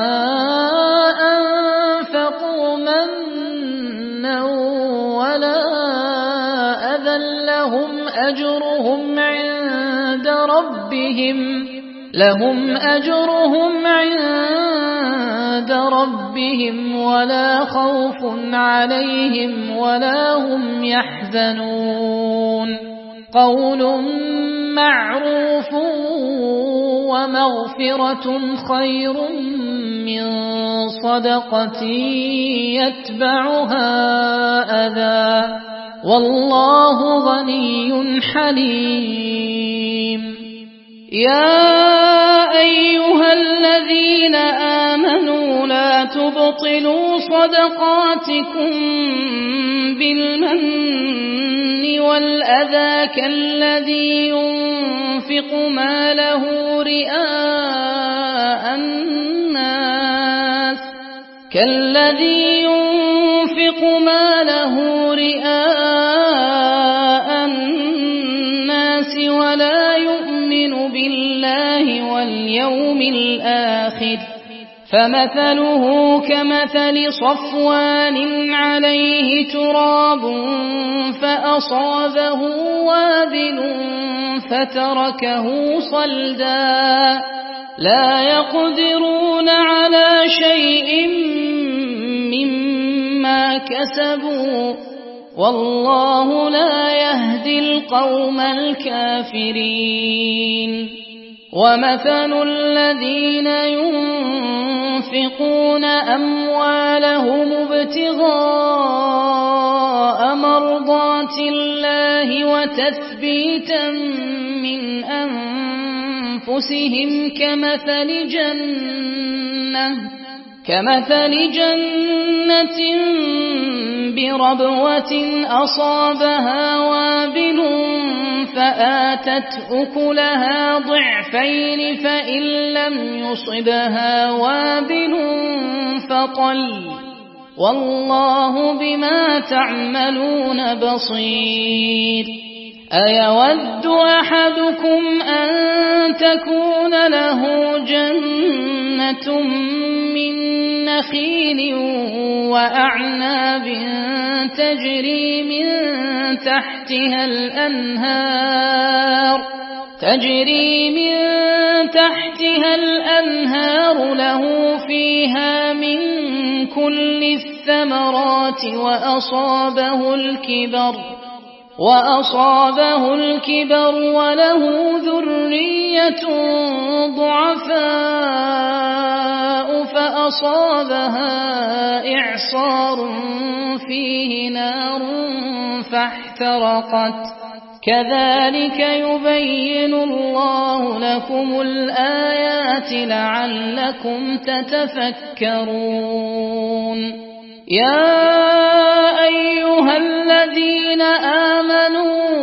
أنفقوا منا ولا أذى لهم أجرهم عند ربهم لهم أجرهم عند ربهم ولا خوف عليهم ولا هم يحزنون قول معروف ومغفرة خير من صدقة يتبعها أذى والله غني حليم يا أيها الذين آمنوا لا تبطلوا صدقاتكم بالمن والأذى كالذي ينفق ماله رئاء الناس كالذي ينفق ماله رئاء الناس ولا يؤمن بالله واليوم الآخر فمثله كمثل صفوان عليه تراب فأصابه وابل فتركه صلدا لا يقدرون على شيء مما كسبوا والله لا يهدي القوم الكافرين ومثل الذين ينفقون أموالهم ابتغاء مرضات الله وتثبيتا من أنفسهم كمثل جنة كمثل جنة بربوة أصابها وابل فآتت أكلها ضعفين فإن لم يصبها وابل فطل والله بما تعملون بصير أيود أحدكم أن تكون له جنة من نخيل وأعناب تجري من تحتها الأنهار تجري من تحتها الأنهار له فيها من كل الثمرات وأصابه الكبر وأصابه الكبر وله ذرية ضعفاء فأصابها إعصار فيه نار فاحترقت كذلك يبين الله لكم الآيات لعلكم تتفكرون يا أيها الذين آمنوا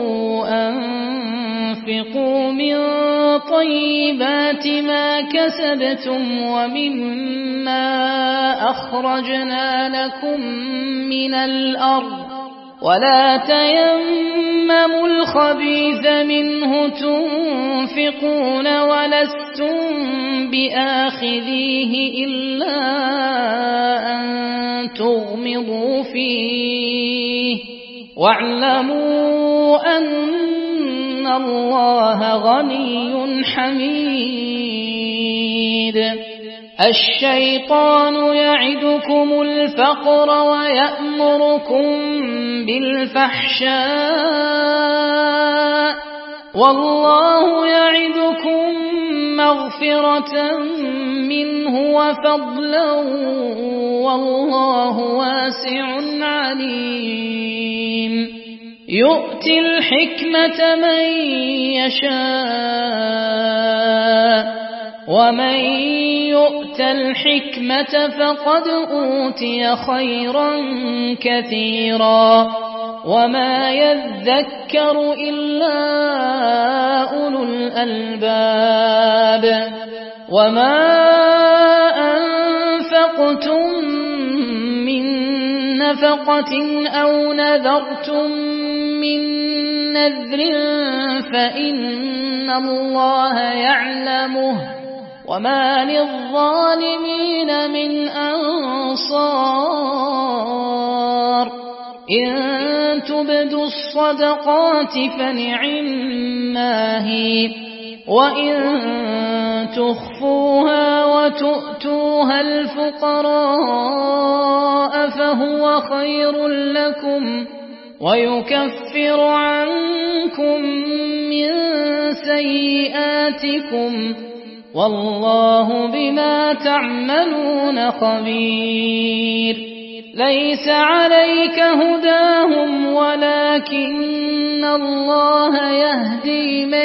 أنفقوا من طيبات ما كسبتم ومما أخرجنا لكم من الأرض ولا تيمموا الخبيث منه تنفقون ولستم بآخذيه إلا أن تغمضوا فيه واعلموا أن الله غني حميد الشيطان يعدكم الفقر ويأمركم بالفحشاء والله يعدكم مغفرة منه وفضلا والله واسع عليم يؤتي الحكمة من يشاء ومن يؤت الحكمة فقد أوتي خيرا كثيرا وما يذكر إلا أولو الألباب وما أنفقتم من نفقة أو نذرتم من نذر فإن الله يعلمه وما للظالمين من أنصار إن تبدوا الصدقات فنعما هي وإن تخفوها وتؤتوها الفقراء فهو خير لكم ويكفر عنكم من سيئاتكم والله بما تعملون خبير ليس عليك هداهم ولكن الله يهدي من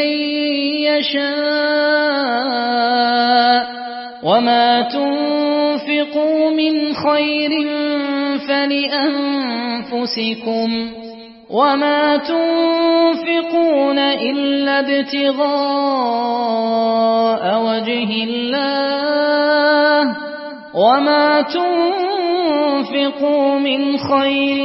يشاء وما تنفقوا من خير فلأنفسكم وما تنفقون إلا ابتغاء وجه الله وما تنفقوا من خير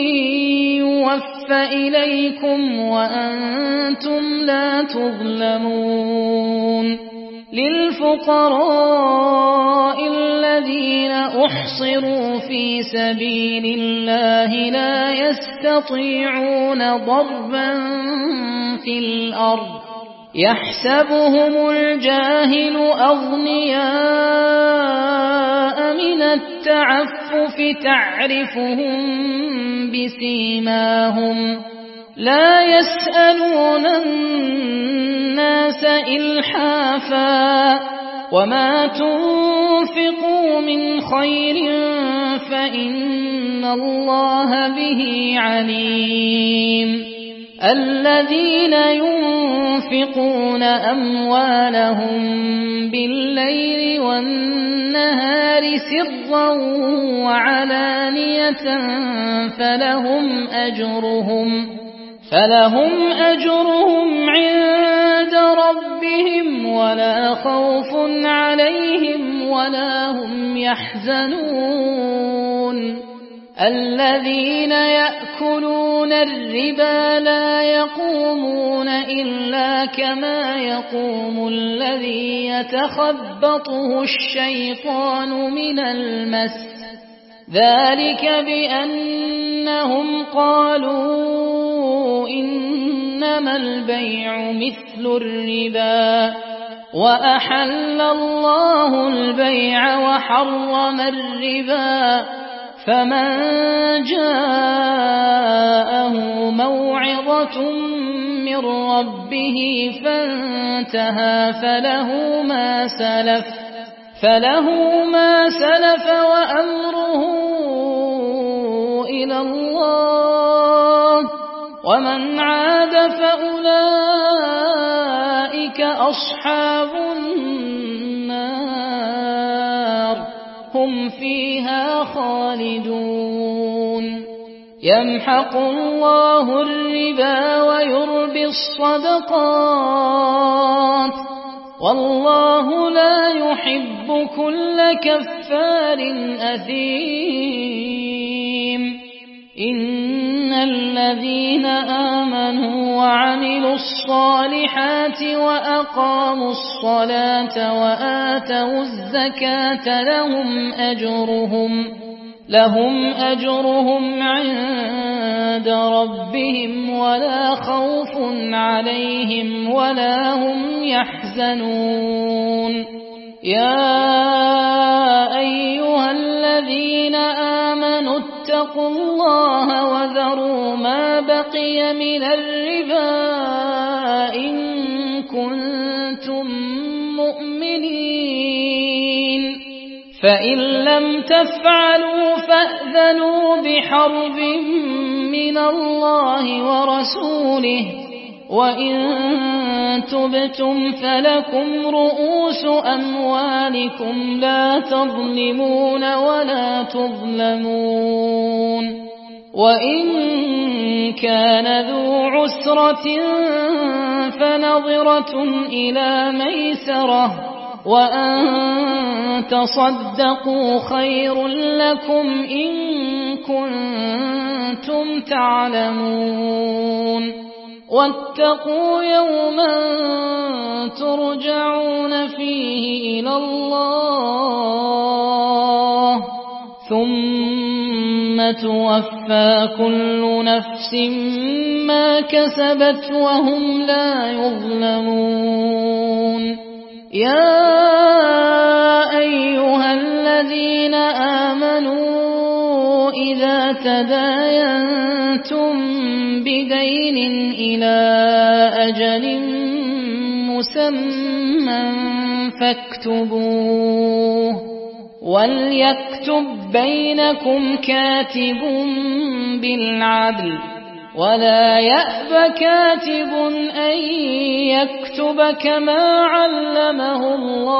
يوفى إليكم وأنتم لا تظلمون للفقراء الذين أحصروا في سبيل الله لا يستطيعون ضربا في الأرض يحسبهم الجاهل أغنياء من التعفف تعرفهم بسيماهم لا يسألون الناس إلحافا وما تنفقوا من خير فإن الله به عليم الذين ينفقون أموالهم بالليل والنهار سرا وعلانية فلهم أجرهم فلهم أجرهم عند ربهم ولا خوف عليهم ولا هم يحزنون الذين يأكلون الربا لا يقومون إلا كما يقوم الذي يتخبطه الشيطان من المس ذلك بأنهم قالوا إنما البيع مثل الربا وأحل الله البيع وحرم الربا فمن جاءه موعظة من ربه فانتهى فله ما سلف فله ما سلف وأمره إلى الله ومن عاد فأولئك أصحاب النار هم فيها خالدون يمحق الله الربا ويربي الصدقات والله لا يحب كل كفار أثيم إن الذين آمنوا وعملوا الصالحات وأقاموا الصلاة وآتوا الزكاة لهم أجرهم لهم أجرهم عند ربهم ولا خوف عليهم ولا هم يحزنون يا أيها الذين آمنوا اتقوا الله وذروا ما بقي من الربا إن كنتم مؤمنين فإن لم تفعلوا فأذنوا بحرب من الله ورسوله وإن تبتم فلكم رؤوس أموالكم لا تظلمون ولا تظلمون وإن كان ذو عسرة فنظرة إلى ميسرة وأن تصدقوا خير لكم إن كنتم تعلمون واتقوا يوما ترجعون فيه إلى الله ثم توفى كل نفس ما كسبت وهم لا يظلمون يا أيها الذين آمنوا إذا تداينتم بدين إلى أجل مسمى فاكتبوه وليكتب بينكم كاتب بالعدل ولا يأب كاتب أن يكتب كما علمه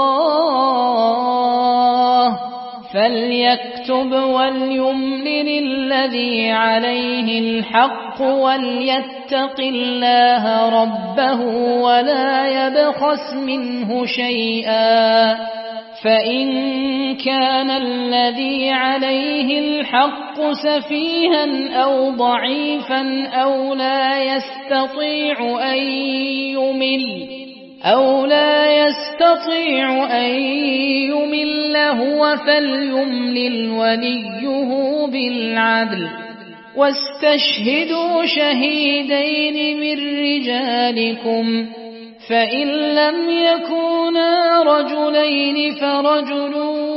الله فليكتب وليملل الذي عليه الحق وليتق الله ربه ولا يبخس منه شيئا فإن كان الذي عليه الحق سفيها أو ضعيفا أو لا يستطيع أن يمل أو لا يستطيع أن يمل هو فليملل وليه بالعدل واستشهدوا شهيدين من رجالكم فإن لم يكونا رجلين فرجل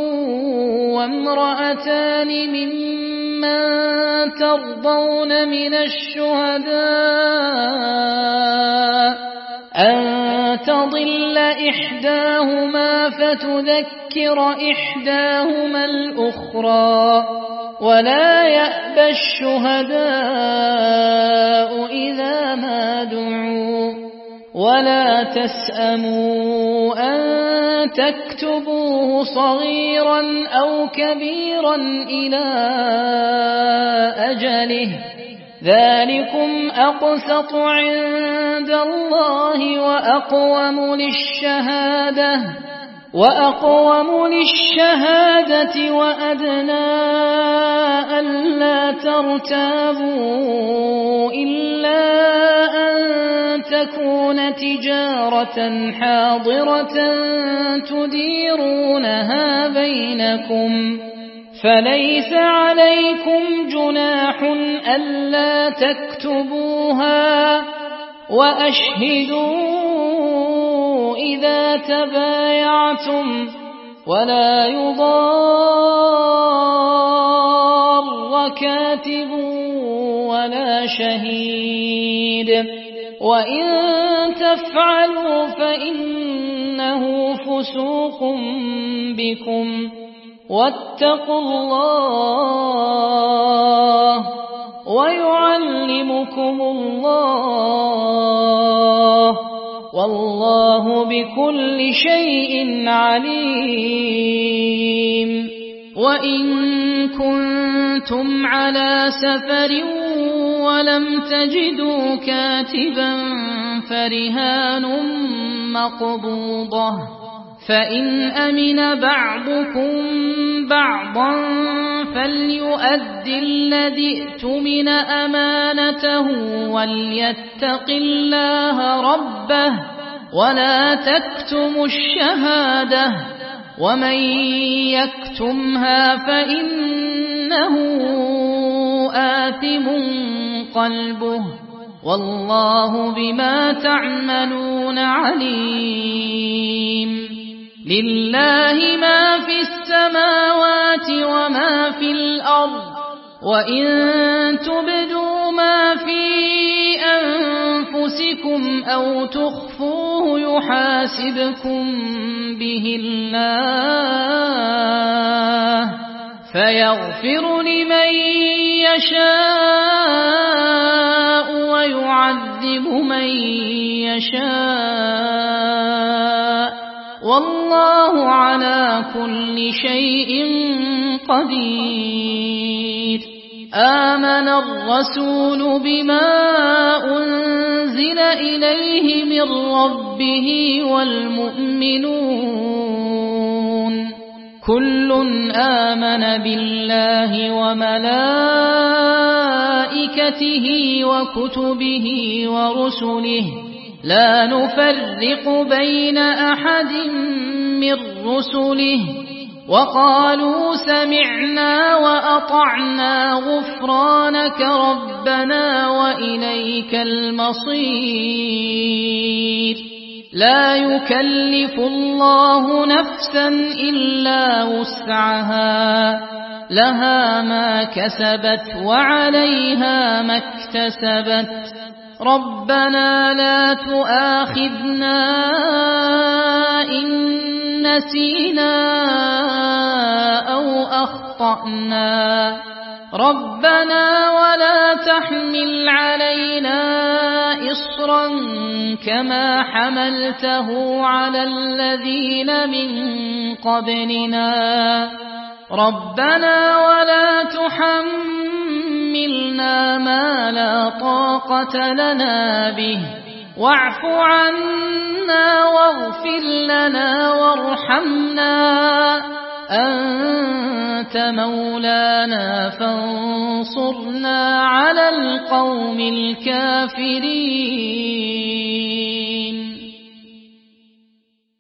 وامرأتان ممن ترضون من الشهداء أن تضل إحداهما فتذكر إحداهما الأخرى ولا يأبى الشهداء إذا ما دعوا ولا تسأموا أن تكتبوه صغيرا أو كبيرا إلى أجله ذلكم أقسط عند الله وأقوم للشهادة وأقوم للشهادة وأدنى ألا ترتابوا إلا أن تكون تجارة حاضرة تديرونها بينكم فليس عليكم جناح ألا تكتبوها وأشهدوا إذا تبايعتم ولا يضار كاتب ولا شهيد وإن تفعلوا فإنه فسوق بكم واتقوا الله ويعلمكم الله والله بكل شيء عليم وإن كنتم على سفر ولم تجدوا كاتبا فرهان مقبوضة فإن أمن بعضكم بعضا فليؤد الذي اؤتمن أمانته وليتق الله ربه ولا تكتموا الشهادة ومن يكتمها فإنه آثم قلبه والله بما تعملون عليم لله ما في السماوات وما في الأرض وإن تبدوا ما في أنفسكم أو تخفوه يحاسبكم به الله فيغفر لمن يشاء ويعذب من يشاء والله على كل شيء قدير آمن الرسول بما أنزل إليه من ربه والمؤمنون كل آمن بالله وملائكته وكتبه ورسله لا نفرق بين أحد من رسله وقالوا سمعنا وأطعنا غفرانك ربنا وإليك المصير لا يكلف الله نفسا إلا وسعها لها ما كسبت وعليها ما اكتسبت ربنا لا تؤاخذنا إن نسينا أو أخطأنا ربنا ولا تحمل علينا إصرا كما حملته على الذين من قبلنا ربنا ولا تحملنا ما لا طاقة لنا به واعف عنا واغفر لنا وارحمنا أنت مولانا فانصرنا على القوم الكافرين